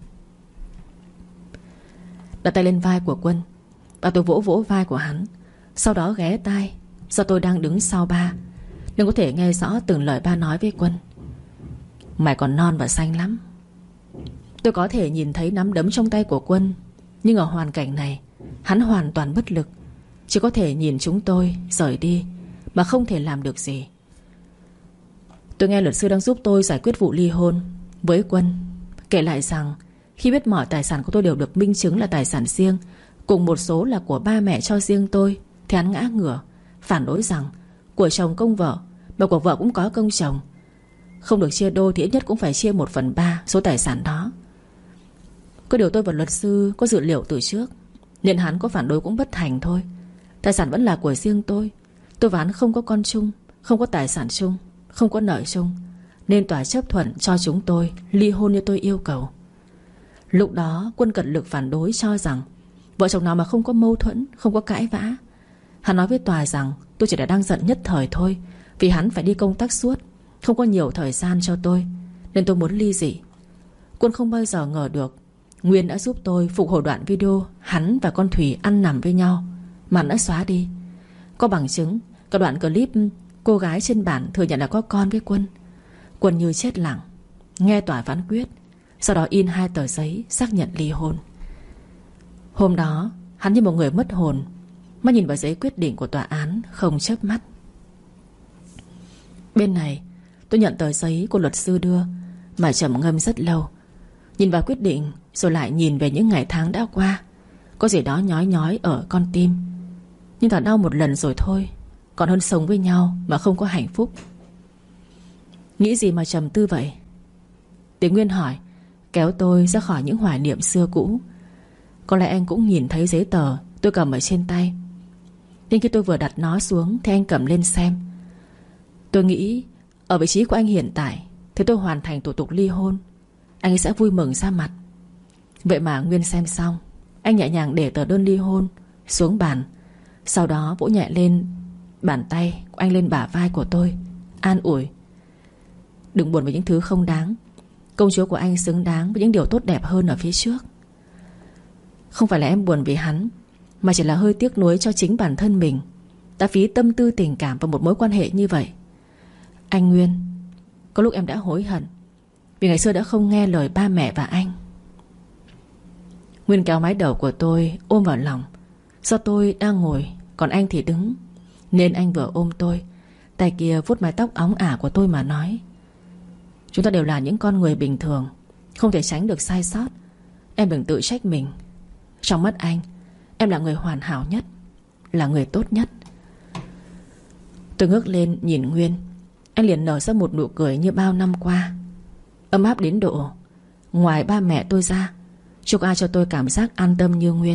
Đặt tay lên vai của Quân, ba tôi vỗ vỗ vai của hắn. Sau đó ghé tai, do tôi đang đứng sau ba nên có thể nghe rõ từng lời ba nói với Quân. Mày còn non và xanh lắm. Tôi có thể nhìn thấy nắm đấm trong tay của Quân, nhưng ở hoàn cảnh này hắn hoàn toàn bất lực. Chỉ có thể nhìn chúng tôi rời đi, mà không thể làm được gì. Tôi nghe luật sư đang giúp tôi giải quyết vụ ly hôn với Quân kể lại rằng khi biết mọi tài sản của tôi đều được minh chứng là tài sản riêng, cùng một số là của ba mẹ cho riêng tôi, thì hắn ngã ngửa, phản đối rằng của chồng công vợ, mà của vợ cũng có công chồng. Không được chia đôi thì ít nhất cũng phải chia một phần ba số tài sản đó. Có điều tôi và luật sư có dự liệu từ trước, nên hắn có phản đối cũng bất thành thôi. Tài sản vẫn là của riêng tôi. Tôi và hắn không có con chung, không có tài sản chung, không có nợ chung, nên tòa chấp thuận cho chúng tôi ly hôn như tôi yêu cầu. Lúc đó Quân cật lực phản đối, cho rằng vợ chồng nào mà không có mâu thuẫn, không có cãi vã. Hắn nói với tòa rằng tôi chỉ là đang giận nhất thời thôi, vì hắn phải đi công tác suốt, không có nhiều thời gian cho tôi, nên tôi muốn ly dị. Quân không bao giờ ngờ được Nguyên đã giúp tôi phục hồi đoạn video hắn và con Thủy ăn nằm với nhau mà đã xóa đi. Có bằng chứng, cả đoạn clip cô gái trên bản thừa nhận là có con với Quân. Quân như chết lặng nghe tòa phán quyết, sau đó in hai tờ giấy xác nhận ly hôn. Hôm đó hắn như một người mất hồn, mắt nhìn vào giấy quyết định của tòa án không chớp mắt. Bên này tôi nhận tờ giấy của luật sư đưa mà trầm ngâm rất lâu. Nhìn vào quyết định rồi lại nhìn về những ngày tháng đã qua. Có gì đó nhói nhói ở con tim. Nhưng thật đau một lần rồi thôi, còn hơn sống với nhau mà không có hạnh phúc. Nghĩ gì mà trầm tư vậy? Tiếng Nguyên hỏi, kéo tôi ra khỏi những hoài niệm xưa cũ. Có lẽ anh cũng nhìn thấy giấy tờ tôi cầm ở trên tay, nên khi tôi vừa đặt nó xuống thì anh cầm lên xem. Tôi nghĩ ở vị trí của anh hiện tại thì tôi hoàn thành thủ tục ly hôn, anh ấy sẽ vui mừng ra mặt. Vậy mà Nguyên xem xong, anh nhẹ nhàng để tờ đơn ly hôn xuống bàn, sau đó vỗ nhẹ lên bàn tay của anh lên bả vai của tôi, an ủi. Đừng buồn về những thứ không đáng. Công chúa của anh xứng đáng với những điều tốt đẹp hơn ở phía trước. Không phải là em buồn vì hắn, mà chỉ là hơi tiếc nuối cho chính bản thân mình đã phí tâm tư tình cảm vào một mối quan hệ như vậy. Anh Nguyên, có lúc em đã hối hận vì ngày xưa đã không nghe lời ba mẹ và anh. Nguyên kéo mái đầu của tôi ôm vào lòng. Do tôi đang ngồi còn anh thì đứng, nên anh vừa ôm tôi, tay kia vuốt mái tóc óng ả của tôi mà nói: chúng ta đều là những con người bình thường, không thể tránh được sai sót. Em đừng tự trách mình. Trong mắt anh, em là người hoàn hảo nhất, là người tốt nhất. Tôi ngước lên nhìn Nguyên. Anh liền nở ra một nụ cười như bao năm qua, ấm áp đến độ ngoài ba mẹ tôi ra, chúc ai cho tôi cảm giác an tâm như Nguyên.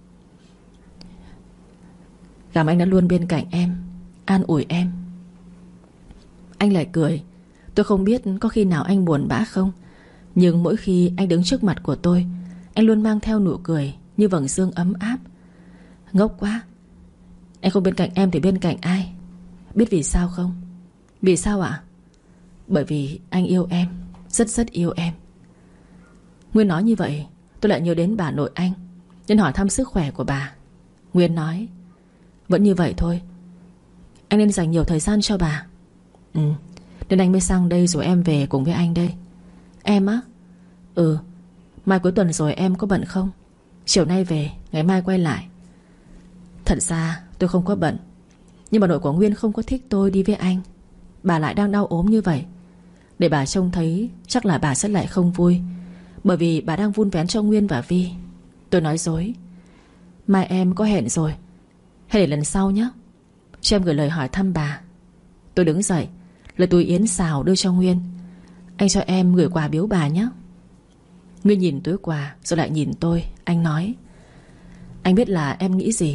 Cảm anh đã luôn bên cạnh em, an ủi em. Anh lại cười. Tôi không biết có khi nào anh buồn bã không, nhưng mỗi khi anh đứng trước mặt của tôi, anh luôn mang theo nụ cười như vầng sương ấm áp. Ngốc quá. Anh không bên cạnh em thì bên cạnh ai? Biết vì sao không? Vì sao ạ? Bởi vì anh yêu em, rất rất yêu em. Nguyên nói như vậy, tôi lại nhớ đến bà nội anh, nên hỏi thăm sức khỏe của bà. Nguyên nói: vẫn như vậy thôi, anh nên dành nhiều thời gian cho bà. Ừ, nên anh mới sang đây rồi em về cùng với anh đây. Em á? Ừ, mai cuối tuần rồi em có bận không? Chiều nay về, ngày mai quay lại. Thật ra tôi không có bận, nhưng bà nội của Nguyên không có thích tôi đi với anh. Bà lại đang đau ốm như vậy. Để bà trông thấy chắc là bà sẽ lại không vui, bởi vì bà đang vun vén cho Nguyên và Vi. Tôi nói dối. Mai em có hẹn rồi, hay để lần sau nhé. Cho em gửi lời hỏi thăm bà. Tôi đứng dậy, lấy túi yến xào đưa cho Nguyên. Anh cho em gửi quà biếu bà nhé. Nguyên nhìn túi quà rồi lại nhìn tôi. Anh nói: anh biết là em nghĩ gì,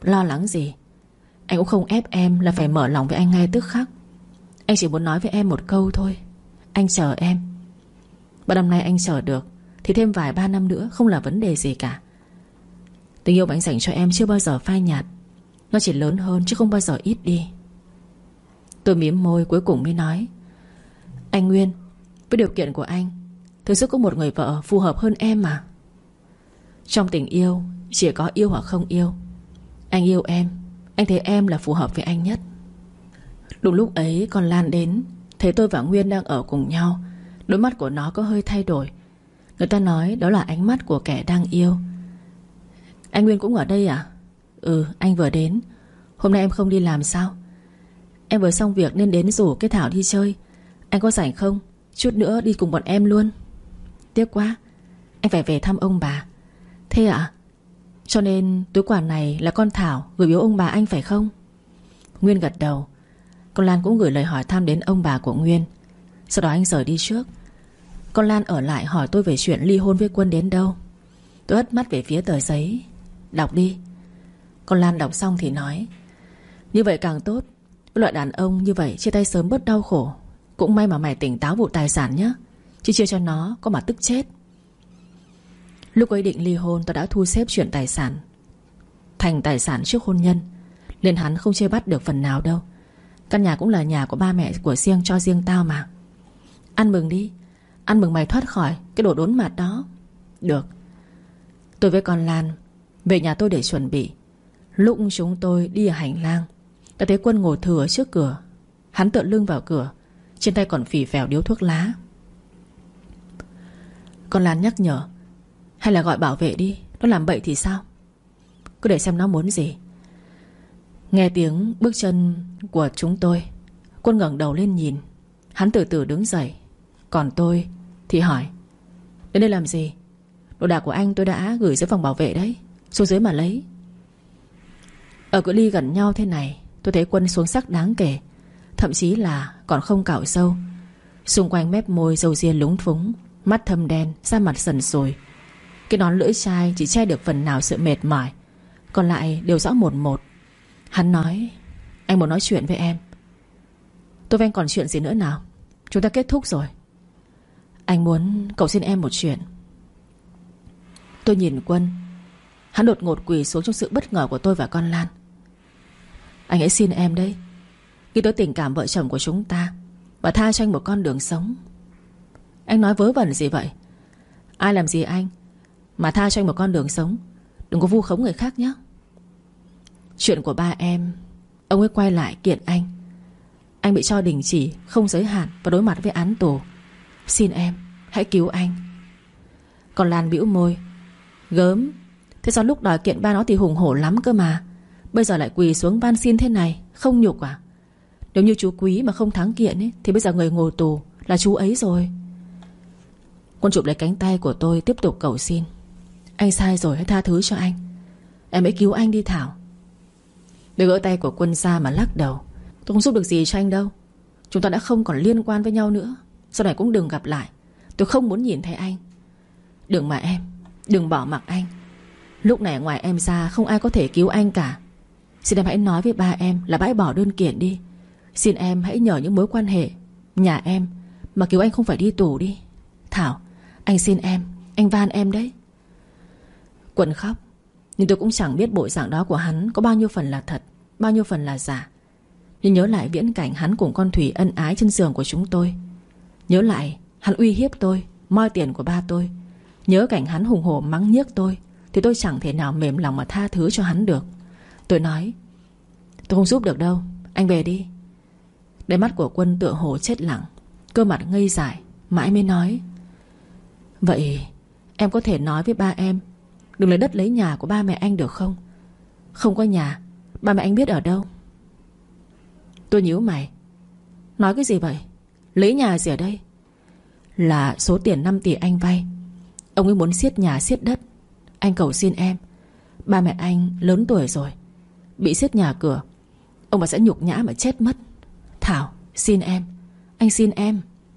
Lo lắng gì? Anh cũng không ép em là phải mở lòng với anh ngay tức khắc. Anh chỉ muốn nói với em một câu thôi. Anh chờ em. Ba năm nay anh chờ được thì thêm vài ba năm nữa không là vấn đề gì cả. Tình yêu mà anh dành cho em chưa bao giờ phai nhạt. Nó chỉ lớn hơn chứ không bao giờ ít đi. Tôi mím môi cuối cùng mới nói: Anh Nguyên, với điều kiện của anh, thực sự có một người vợ phù hợp hơn em mà. Trong tình yêu chỉ có yêu hoặc không yêu. Anh yêu em, anh thấy em là phù hợp với anh nhất. Đúng lúc ấy con Lan đến, thấy tôi và Nguyên đang ở cùng nhau. Đôi mắt của nó có hơi thay đổi. Người ta nói đó là ánh mắt của kẻ đang yêu. Anh Nguyên cũng ở đây à? Ừ, anh vừa đến. Hôm nay em không đi làm sao? Em vừa xong việc nên đến rủ cái Thảo đi chơi. Anh có rảnh không? Chút nữa đi cùng bọn em luôn. Tiếc quá, anh phải về thăm ông bà. Thế ạ? À? Cho nên túi quà này là con Thảo gửi biếu ông bà anh phải không? Nguyên gật đầu. Con Lan cũng gửi lời hỏi thăm đến ông bà của Nguyên. Sau đó anh rời đi trước. Con Lan ở lại hỏi tôi về chuyện ly hôn với Quân đến đâu. Tôi hất mắt về phía tờ giấy. Đọc đi. Con Lan đọc xong thì nói: Như vậy càng tốt. Với loại đàn ông như vậy chia tay sớm bớt đau khổ. Cũng may mà mày tỉnh táo vụ tài sản nhé, chứ chia cho nó có mà tức chết. Lúc ấy định ly hôn, tôi đã thu xếp chuyện tài sản thành tài sản trước hôn nhân, nên hắn không chê bắt được phần nào đâu. Căn nhà cũng là nhà của ba mẹ của riêng cho riêng tao mà. Ăn mừng đi. Ăn mừng mày thoát khỏi cái đồ đốn mặt đó. Được. Tôi với con Lan về nhà tôi để chuẩn bị. Lúc chúng tôi đi ở hành lang, đã thấy Quân ngồi thừa trước cửa. Hắn tựa lưng vào cửa, trên tay còn phì phèo điếu thuốc lá. Con Lan nhắc nhở: Hay là gọi bảo vệ đi, nó làm bậy thì sao? Cứ để xem nó muốn gì. Nghe tiếng bước chân của chúng tôi, Quân ngẩng đầu lên nhìn. Hắn từ từ đứng dậy. Còn tôi thì hỏi: Đến đây làm gì? Đồ đạc của anh tôi đã gửi dưới phòng bảo vệ đấy, xuống dưới mà lấy. Ở cự ly gần nhau thế này, tôi thấy Quân xuống sắc đáng kể. Thậm chí là còn không cạo râu. Xung quanh mép môi râu ria lúng phúng, mắt thâm đen, da mặt sần sùi. Cái nón lưỡi chai chỉ che được phần nào sự mệt mỏi, còn lại đều rõ một một. Hắn nói: Anh muốn nói chuyện với em. Tôi với anh còn chuyện gì nữa nào? Chúng ta kết thúc rồi. Anh muốn cầu xin em một chuyện. Tôi nhìn Quân. Hắn đột ngột quỳ xuống trong sự bất ngờ của tôi và con Lan. Anh hãy xin em đấy, ghi tới tình cảm vợ chồng của chúng ta, và tha cho anh một con đường sống. Anh nói vớ vẩn gì vậy? Ai làm gì anh mà tha cho anh một con đường sống? Đừng có vu khống người khác nhé. Chuyện của ba em, ông ấy quay lại kiện anh. Anh bị cho đình chỉ không giới hạn và đối mặt với án tù. Xin em hãy cứu anh. Còn Lan bĩu môi. Gớm. Thế sao lúc đòi kiện ba nó thì hùng hổ lắm cơ mà, bây giờ lại quỳ xuống van xin thế này, không nhục à? Nếu như chú Quý mà không thắng kiện ấy, thì bây giờ người ngồi tù là chú ấy rồi. Quân chụp lấy cánh tay của tôi, tiếp tục cầu xin: Anh sai rồi, hãy tha thứ cho anh. Em hãy cứu anh đi Thảo. Tôi gỡ tay của Quân ra mà lắc đầu. Tôi không giúp được gì cho anh đâu. Chúng ta đã không còn liên quan với nhau nữa. Sau này cũng đừng gặp lại. Tôi không muốn nhìn thấy anh. Đừng mà em, đừng bỏ mặc anh. Lúc này ngoài em ra không ai có thể cứu anh cả. Xin em hãy nói với ba em là bãi bỏ đơn kiện đi. Xin em hãy nhờ những mối quan hệ nhà em mà cứu anh không phải đi tù đi. Thảo, anh xin em, anh van em đấy. Quân khóc. Nhưng tôi cũng chẳng biết bộ dạng đó của hắn có bao nhiêu phần là thật, bao nhiêu phần là giả. Nhưng nhớ lại viễn cảnh hắn cùng con Thủy ân ái trên giường của chúng tôi. Nhớ lại hắn uy hiếp tôi, moi tiền của ba tôi. Nhớ cảnh hắn hùng hổ mắng nhiếc tôi, thì tôi chẳng thể nào mềm lòng mà tha thứ cho hắn được. Tôi nói: Tôi không giúp được đâu, anh về đi. Đôi mắt của Quân tựa hồ chết lặng, cơ mặt ngây dại. Mãi mới nói: Vậy em có thể nói với ba em đừng lấy đất lấy nhà của ba mẹ anh được không? Không có nhà, ba mẹ anh biết ở đâu? Tôi nhíu mày. Nói cái gì vậy? Lấy nhà gì ở đây? Là số tiền năm tỷ anh vay. Ông ấy muốn siết nhà siết đất. Anh cầu xin em. Ba mẹ anh lớn tuổi rồi, bị siết nhà cửa, ông bà sẽ nhục nhã mà chết mất. Thảo, xin em, anh xin em.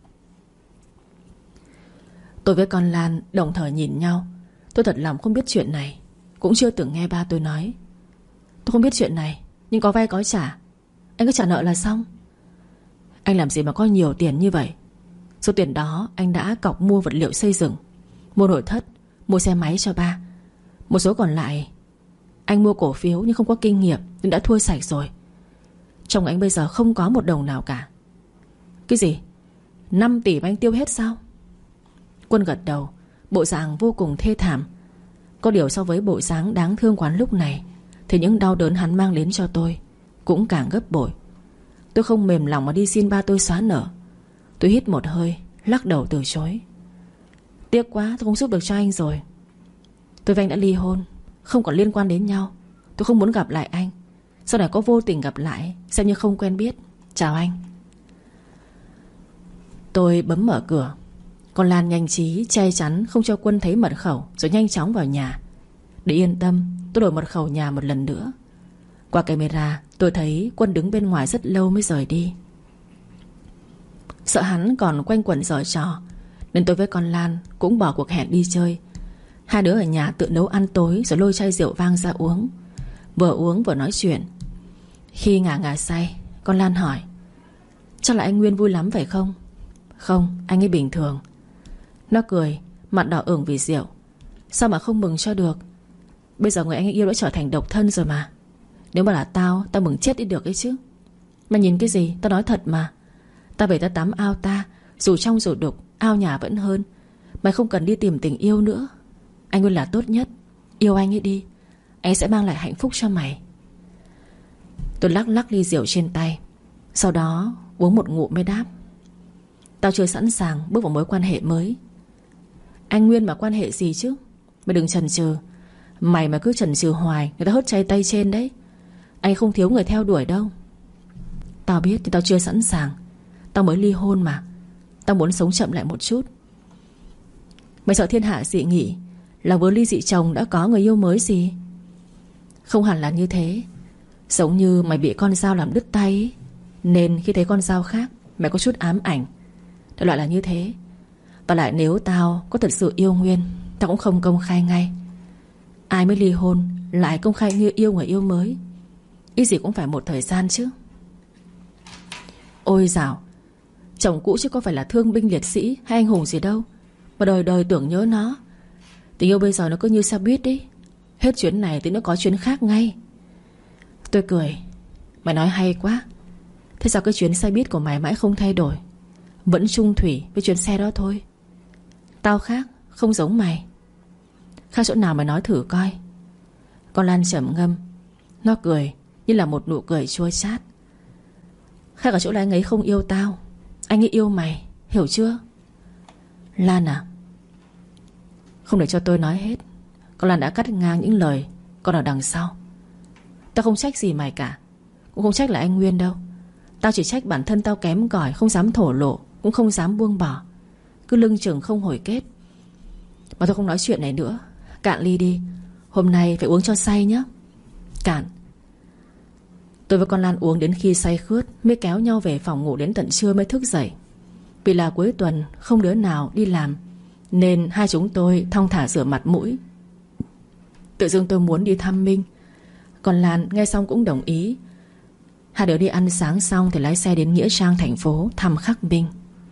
Tôi với con Lan đồng thời nhìn nhau. Tôi thật lòng không biết chuyện này, cũng chưa từng nghe ba tôi nói. Tôi không biết chuyện này, nhưng có vay có trả. Anh cứ trả nợ là xong. Anh làm gì mà có nhiều tiền như vậy? Số tiền đó anh đã cọc mua vật liệu xây dựng, mua nội thất, mua xe máy cho ba. Một số còn lại anh mua cổ phiếu nhưng không có kinh nghiệm nên đã thua sạch rồi. Chồng anh bây giờ không có một đồng nào cả. Cái gì? năm tỷ mà anh tiêu hết sao? Quân gật đầu, bộ dạng vô cùng thê thảm. Có điều so với bộ dáng đáng thương quán lúc này thì những đau đớn hắn mang đến cho tôi cũng càng gấp bội. Tôi không mềm lòng mà đi xin ba tôi xóa nợ. Tôi hít một hơi, lắc đầu từ chối. Tiếc quá, tôi không giúp được cho anh rồi. Tôi và anh đã ly hôn, không còn liên quan đến nhau. Tôi không muốn gặp lại anh. Sau này có vô tình gặp lại, xem như không quen biết. Chào anh. Tôi bấm mở cửa. Con Lan nhanh trí che chắn không cho Quân thấy mật khẩu, rồi nhanh chóng vào nhà. Để yên tâm, tôi đổi mật khẩu nhà một lần nữa. Qua camera tôi thấy Quân đứng bên ngoài rất lâu mới rời đi. Sợ hắn còn quanh quẩn giở trò nên tôi với con Lan cũng bỏ cuộc hẹn đi chơi. Hai đứa ở nhà tự nấu ăn tối, rồi lôi chai rượu vang ra uống. Vừa uống vừa nói chuyện. Khi ngả ngả say, con Lan hỏi: chắc là anh Nguyên vui lắm phải không? Không, anh ấy bình thường. Nó cười, mặt đỏ ửng vì rượu. Sao mà không mừng cho được? Bây giờ người anh ấy yêu đã trở thành độc thân rồi mà. Nếu mà là tao, tao mừng chết đi được ấy chứ. Mà nhìn cái gì, tao nói thật mà. Tao về tao tắm ao ta, dù trong dù đục, ao nhà vẫn hơn. Mày không cần đi tìm tình yêu nữa. Anh Nguyên là tốt nhất. Yêu anh ấy đi, anh sẽ mang lại hạnh phúc cho mày. Tôi lắc lắc ly rượu trên tay, sau đó uống một ngụm mới đáp: tao chưa sẵn sàng bước vào mối quan hệ mới. Anh Nguyên mà quan hệ gì chứ? Mày đừng chần chừ. Mày mà cứ chần chừ hoài, người ta hớt chay tay trên đấy. Anh không thiếu người theo đuổi đâu. Tao biết thì tao chưa sẵn sàng. Tao mới ly hôn mà. Tao muốn sống chậm lại một chút. Mày sợ thiên hạ dị nghị là vừa ly dị chồng đã có người yêu mới gì? Không hẳn là như thế. Giống như mày bị con dao làm đứt tay ấy, nên khi thấy con dao khác mày có chút ám ảnh. Đại loại là như thế. Và lại nếu tao có thật sự yêu Nguyên, tao cũng không công khai ngay. Ai mới ly hôn lại công khai như yêu người yêu mới? Ít gì cũng phải một thời gian chứ. Ôi dào, chồng cũ chứ có phải là thương binh liệt sĩ hay anh hùng gì đâu mà đời đời tưởng nhớ nó. Tình yêu bây giờ nó cứ như xe buýt đi, hết chuyến này thì nó có chuyến khác ngay. Tôi cười: mày nói hay quá. Thế sao cái chuyến xe buýt của mày mãi không thay đổi, vẫn chung thủy với chuyến xe đó thôi? Tao khác, không giống mày. Khác chỗ nào mày nói thử coi. Con Lan trầm ngâm. Nó cười như là một nụ cười chua chát. Khác ở chỗ là anh ấy không yêu tao, anh ấy yêu mày, hiểu chưa? Lan à, không để cho tôi nói hết, con Lan đã cắt ngang những lời còn ở đằng sau. Tao không trách gì mày cả, cũng không trách là anh Nguyên đâu. Tao chỉ trách bản thân tao kém cỏi, không dám thổ lộ, cũng không dám buông bỏ, cứ lưng chừng không hồi kết. Mà tôi không nói chuyện này nữa. Cạn ly đi, hôm nay phải uống cho say nhé. Cạn. Tôi với con Lan uống đến khi say khướt mới kéo nhau về phòng ngủ đến tận trưa mới thức dậy. Vì là cuối tuần không đứa nào đi làm nên hai chúng tôi thong thả rửa mặt mũi. Tự dưng tôi muốn đi thăm Minh. Còn Lan nghe xong cũng đồng ý. Hai đứa đi ăn sáng xong thì lái xe đến Nghĩa Trang thành phố thăm Khắc Minh.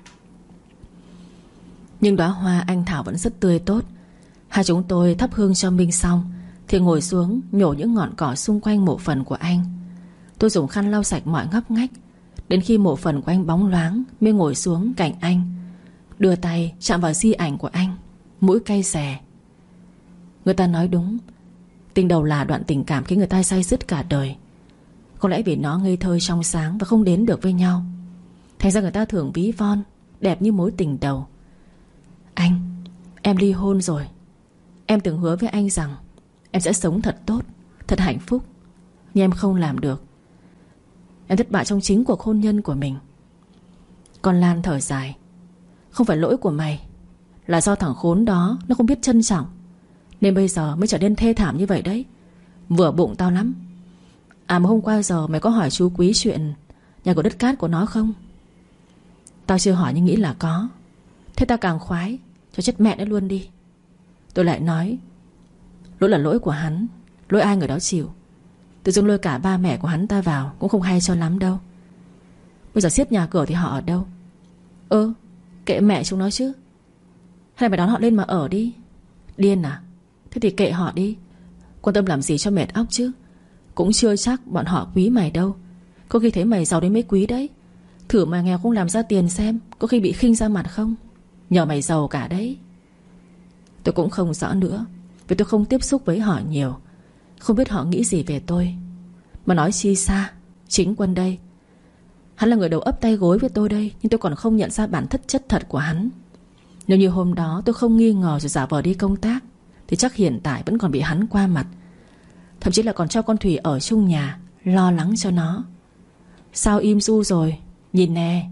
Nhưng đóa hoa anh thảo vẫn rất tươi tốt. Hai chúng tôi thắp hương cho Minh xong thì ngồi xuống nhổ những ngọn cỏ xung quanh mộ phần của anh. Tôi dùng khăn lau sạch mọi ngóc ngách. Đến khi mộ phần của anh bóng loáng mới ngồi xuống cạnh anh, đưa tay chạm vào di ảnh của anh, mũi cay xè. Người ta nói đúng, tình đầu là đoạn tình cảm khiến người ta say sứt cả đời. Có lẽ vì nó ngây thơ trong sáng và không đến được với nhau, thành ra người ta thường ví von đẹp như mối tình đầu. Anh, em ly hôn rồi. Em từng hứa với anh rằng em sẽ sống thật tốt, thật hạnh phúc. Nhưng em không làm được. Em thất bại trong chính cuộc hôn nhân của mình. Con Lan thở dài. Không phải lỗi của mày, là do thằng khốn đó nó không biết trân trọng, nên bây giờ mới trở nên thê thảm như vậy đấy. Vừa bụng tao lắm. À mà hôm qua giờ mày có hỏi chú Quý chuyện nhà của đất cát của nó không? Tao chưa hỏi nhưng nghĩ là có. Thế tao càng khoái, cho chết mẹ nó luôn đi. Tôi lại nói, lỗi là lỗi của hắn, lỗi ai người đó chịu. Tự dưng lôi cả ba mẹ của hắn ta vào cũng không hay cho lắm đâu. Bây giờ xiết nhà cửa thì họ ở đâu? Ơ, kệ mẹ chúng nó chứ. Hay là mày đón họ lên mà ở đi. Điên à? Thế thì kệ họ đi. Quan tâm làm gì cho mệt óc chứ. Cũng chưa chắc bọn họ quý mày đâu. Có khi thấy mày giàu đến mới quý đấy. Thử mà nghèo không làm ra tiền xem, có khi bị khinh ra mặt không. Nhờ mày giàu cả đấy. Tôi cũng không rõ nữa, vì tôi không tiếp xúc với họ nhiều. Không biết họ nghĩ gì về tôi. Mà nói chi xa, chính Quân đây. Hắn là người đầu ấp tay gối với tôi đây, nhưng tôi còn không nhận ra bản chất chất thật của hắn. Nếu như hôm đó tôi không nghi ngờ rồi giả vờ đi công tác, thì chắc hiện tại vẫn còn bị hắn qua mặt. Thậm chí là còn cho con Thủy ở chung nhà, lo lắng cho nó. Sao im ru rồi? Nhìn nè.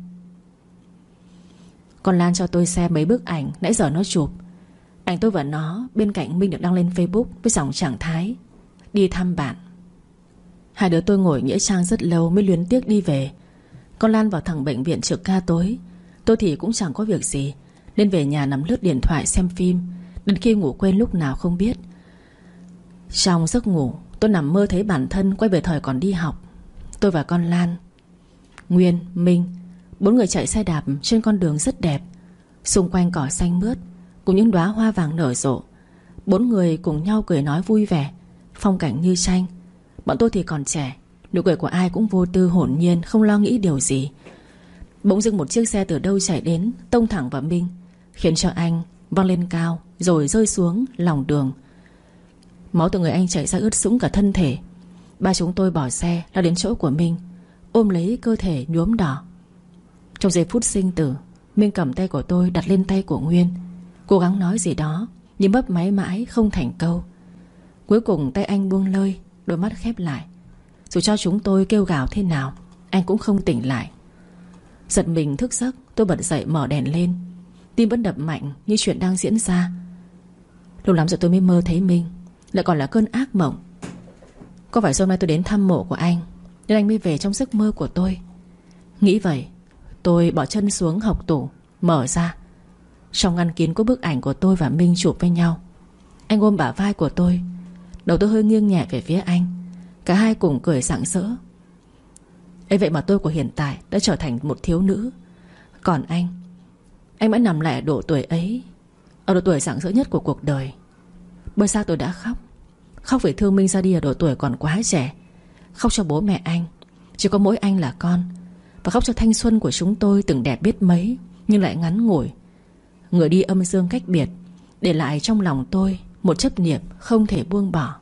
Con Lan cho tôi xem mấy bức ảnh nãy giờ nó chụp. Ảnh tôi và nó bên cạnh Minh được đăng lên Facebook với dòng trạng thái đi thăm bạn. Hai đứa tôi ngồi nghĩa trang rất lâu mới luyến tiếc đi về. Con Lan vào thẳng bệnh viện trực ca tối. Tôi thì cũng chẳng có việc gì, nên về nhà nằm lướt điện thoại xem phim, đến khi ngủ quên lúc nào không biết. Trong giấc ngủ, tôi nằm mơ thấy bản thân quay về thời còn đi học. Tôi và con Lan, Nguyên, Minh, bốn người chạy xe đạp trên con đường rất đẹp. Xung quanh cỏ xanh mướt cùng những đóa hoa vàng nở rộ. Bốn người cùng nhau cười nói vui vẻ, phong cảnh như tranh. Bọn tôi thì còn trẻ, nụ cười của ai cũng vô tư hồn nhiên, không lo nghĩ điều gì. Bỗng dưng một chiếc xe từ đâu chạy đến, tông thẳng vào Minh, khiến cho anh văng lên cao rồi rơi xuống lòng đường. Máu từ người anh chảy ra ướt sũng cả thân thể. Ba chúng tôi bỏ xe lao đến chỗ của Minh, ôm lấy cơ thể nhuốm đỏ. Trong giây phút sinh tử, Minh cầm tay của tôi đặt lên tay của Nguyên, cố gắng nói gì đó nhưng mấp máy mãi không thành câu. Cuối cùng tay anh buông lơi, đôi mắt khép lại. Dù cho chúng tôi kêu gào thế nào, anh cũng không tỉnh lại. Giật mình thức giấc, tôi bật dậy mở đèn lên. Tim vẫn đập mạnh như chuyện đang diễn ra. Lâu lắm rồi tôi mới mơ thấy Minh, lại còn là cơn ác mộng. Có phải hôm nay tôi đến thăm mộ của anh nên anh mới về trong giấc mơ của tôi? Nghĩ vậy, tôi bỏ chân xuống hộc tủ, mở ra. Trong ngăn kín có bức ảnh của tôi và Minh chụp với nhau. Anh ôm bả vai của tôi, đầu tôi hơi nghiêng nhẹ về phía anh. Cả hai cùng cười rạng rỡ. Ấy vậy mà tôi của hiện tại đã trở thành một thiếu nữ. Còn anh, anh vẫn nằm lại ở độ tuổi ấy, ở độ tuổi rạng rỡ nhất của cuộc đời. Bởi sao tôi đã khóc? Khóc vì thương Minh ra đi ở độ tuổi còn quá trẻ. Khóc cho bố mẹ anh, chỉ có mỗi anh là con. Và khóc cho thanh xuân của chúng tôi từng đẹp biết mấy, nhưng lại ngắn ngủi. Người đi âm dương cách biệt, để lại trong lòng tôi một chấp niệm không thể buông bỏ.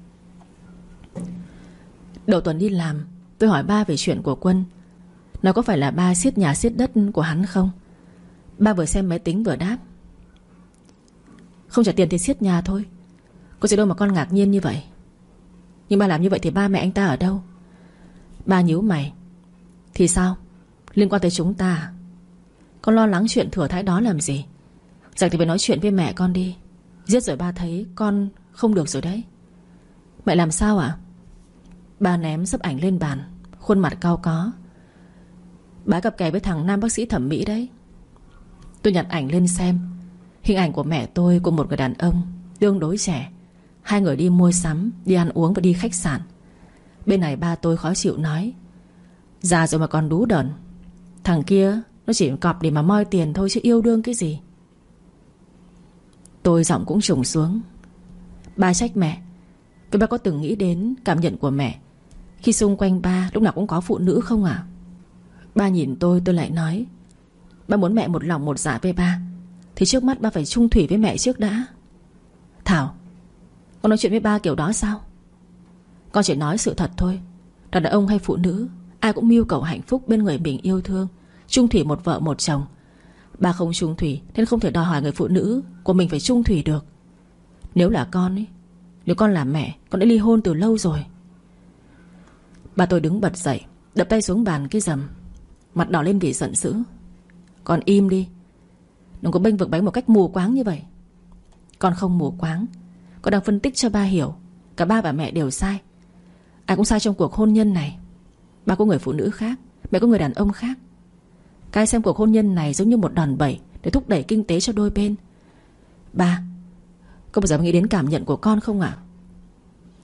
Đầu tuần đi làm, tôi hỏi ba về chuyện của Quân. Nó có phải là ba xiết nhà xiết đất của hắn không? Ba vừa xem máy tính vừa đáp: không trả tiền thì xiết nhà thôi. Có gì đâu mà con ngạc nhiên như vậy. Nhưng ba làm như vậy thì ba mẹ anh ta ở đâu? Ba nhíu mày: thì sao? Liên quan tới chúng ta à? Con lo lắng chuyện thừa thãi đó làm gì? Rảnh thì phải nói chuyện với mẹ con đi. Giết rồi ba thấy con không được rồi đấy. Mẹ làm sao ạ? À? Ba ném sấp ảnh lên bàn, khuôn mặt cau có: bà cặp kè với thằng nam bác sĩ thẩm mỹ đấy. Tôi nhặt ảnh lên xem. Hình ảnh của mẹ tôi cùng một người đàn ông tương đối trẻ. Hai người đi mua sắm, đi ăn uống và đi khách sạn. Bên này ba tôi khó chịu nói: già rồi mà còn đú đờn. Thằng kia nó chỉ cọp để mà moi tiền thôi chứ yêu đương cái gì. Tôi giọng cũng trùng xuống: ba trách mẹ. Vậy ba có từng nghĩ đến cảm nhận của mẹ khi xung quanh ba lúc nào cũng có phụ nữ không à? Ba nhìn tôi, tôi lại nói: ba muốn mẹ một lòng một dạ với ba thì trước mắt ba phải chung thủy với mẹ trước đã. Thảo, con nói chuyện với ba kiểu đó sao? Con chỉ nói sự thật thôi. Đàn ông hay phụ nữ, ai cũng mưu cầu hạnh phúc bên người mình yêu thương, chung thủy một vợ một chồng. Ba không chung thủy nên không thể đòi hỏi người phụ nữ của mình phải chung thủy được. Nếu là con ấy, nếu con là mẹ, con đã ly hôn từ lâu rồi. Ba tôi đứng bật dậy, đập tay xuống bàn cái rầm, mặt đỏ lên vì giận dữ: con im đi. Đừng có bênh vực bánh một cách mù quáng như vậy. Con không mù quáng, con đang phân tích cho ba hiểu cả ba và mẹ đều sai. Ai cũng sai trong cuộc hôn nhân này. Ba có người phụ nữ khác, mẹ có người đàn ông khác. Cái xem cuộc hôn nhân này giống như một đòn bẩy để thúc đẩy kinh tế cho đôi bên. Ba, có bao giờ nghĩ đến cảm nhận của con không ạ? À?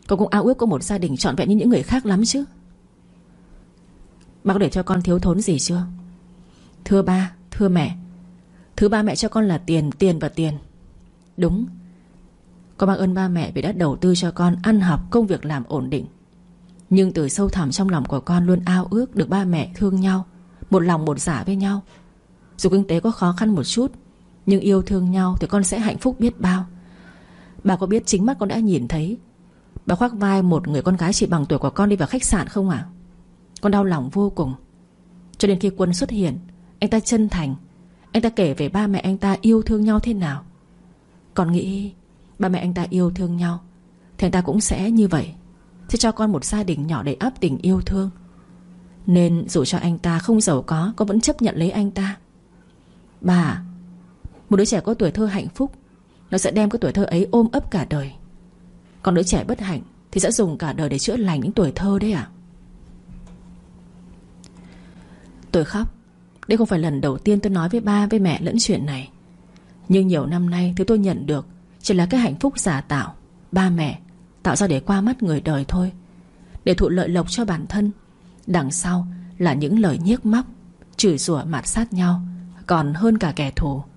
Con cũng ao ước có một gia đình trọn vẹn như những người khác lắm chứ. Ba có để cho con thiếu thốn gì chưa? Thưa ba, thưa mẹ, thứ ba mẹ cho con là tiền, tiền và tiền. Đúng. Con mang ơn ba mẹ vì đã đầu tư cho con ăn học, công việc làm ổn định. Nhưng từ sâu thẳm trong lòng của con luôn ao ước được ba mẹ thương nhau, một lòng một dạ với nhau. Dù kinh tế có khó khăn một chút, nhưng yêu thương nhau thì con sẽ hạnh phúc biết bao. Bà có biết chính mắt con đã nhìn thấy bà khoác vai một người con gái chỉ bằng tuổi của con đi vào khách sạn không ạ? À? Con đau lòng vô cùng. Cho đến khi Quân xuất hiện, anh ta chân thành, anh ta kể về ba mẹ anh ta yêu thương nhau thế nào. Con nghĩ ba mẹ anh ta yêu thương nhau thì anh ta cũng sẽ như vậy, sẽ cho con một gia đình nhỏ đầy ắp tình yêu thương. Nên dù cho anh ta không giàu có, con vẫn chấp nhận lấy anh ta. Bà, một đứa trẻ có tuổi thơ hạnh phúc, nó sẽ đem cái tuổi thơ ấy ôm ấp cả đời. Còn đứa trẻ bất hạnh thì sẽ dùng cả đời để chữa lành những tuổi thơ đấy à? Tôi khóc. Đây không phải lần đầu tiên tôi nói với ba với mẹ lẫn chuyện này. Nhưng nhiều năm nay thứ tôi nhận được chỉ là cái hạnh phúc giả tạo ba mẹ tạo ra để qua mắt người đời thôi, để thụ lợi lộc cho bản thân. Đằng sau là những lời nhiếc móc, chửi rủa, mạt sát nhau, còn hơn cả kẻ thù.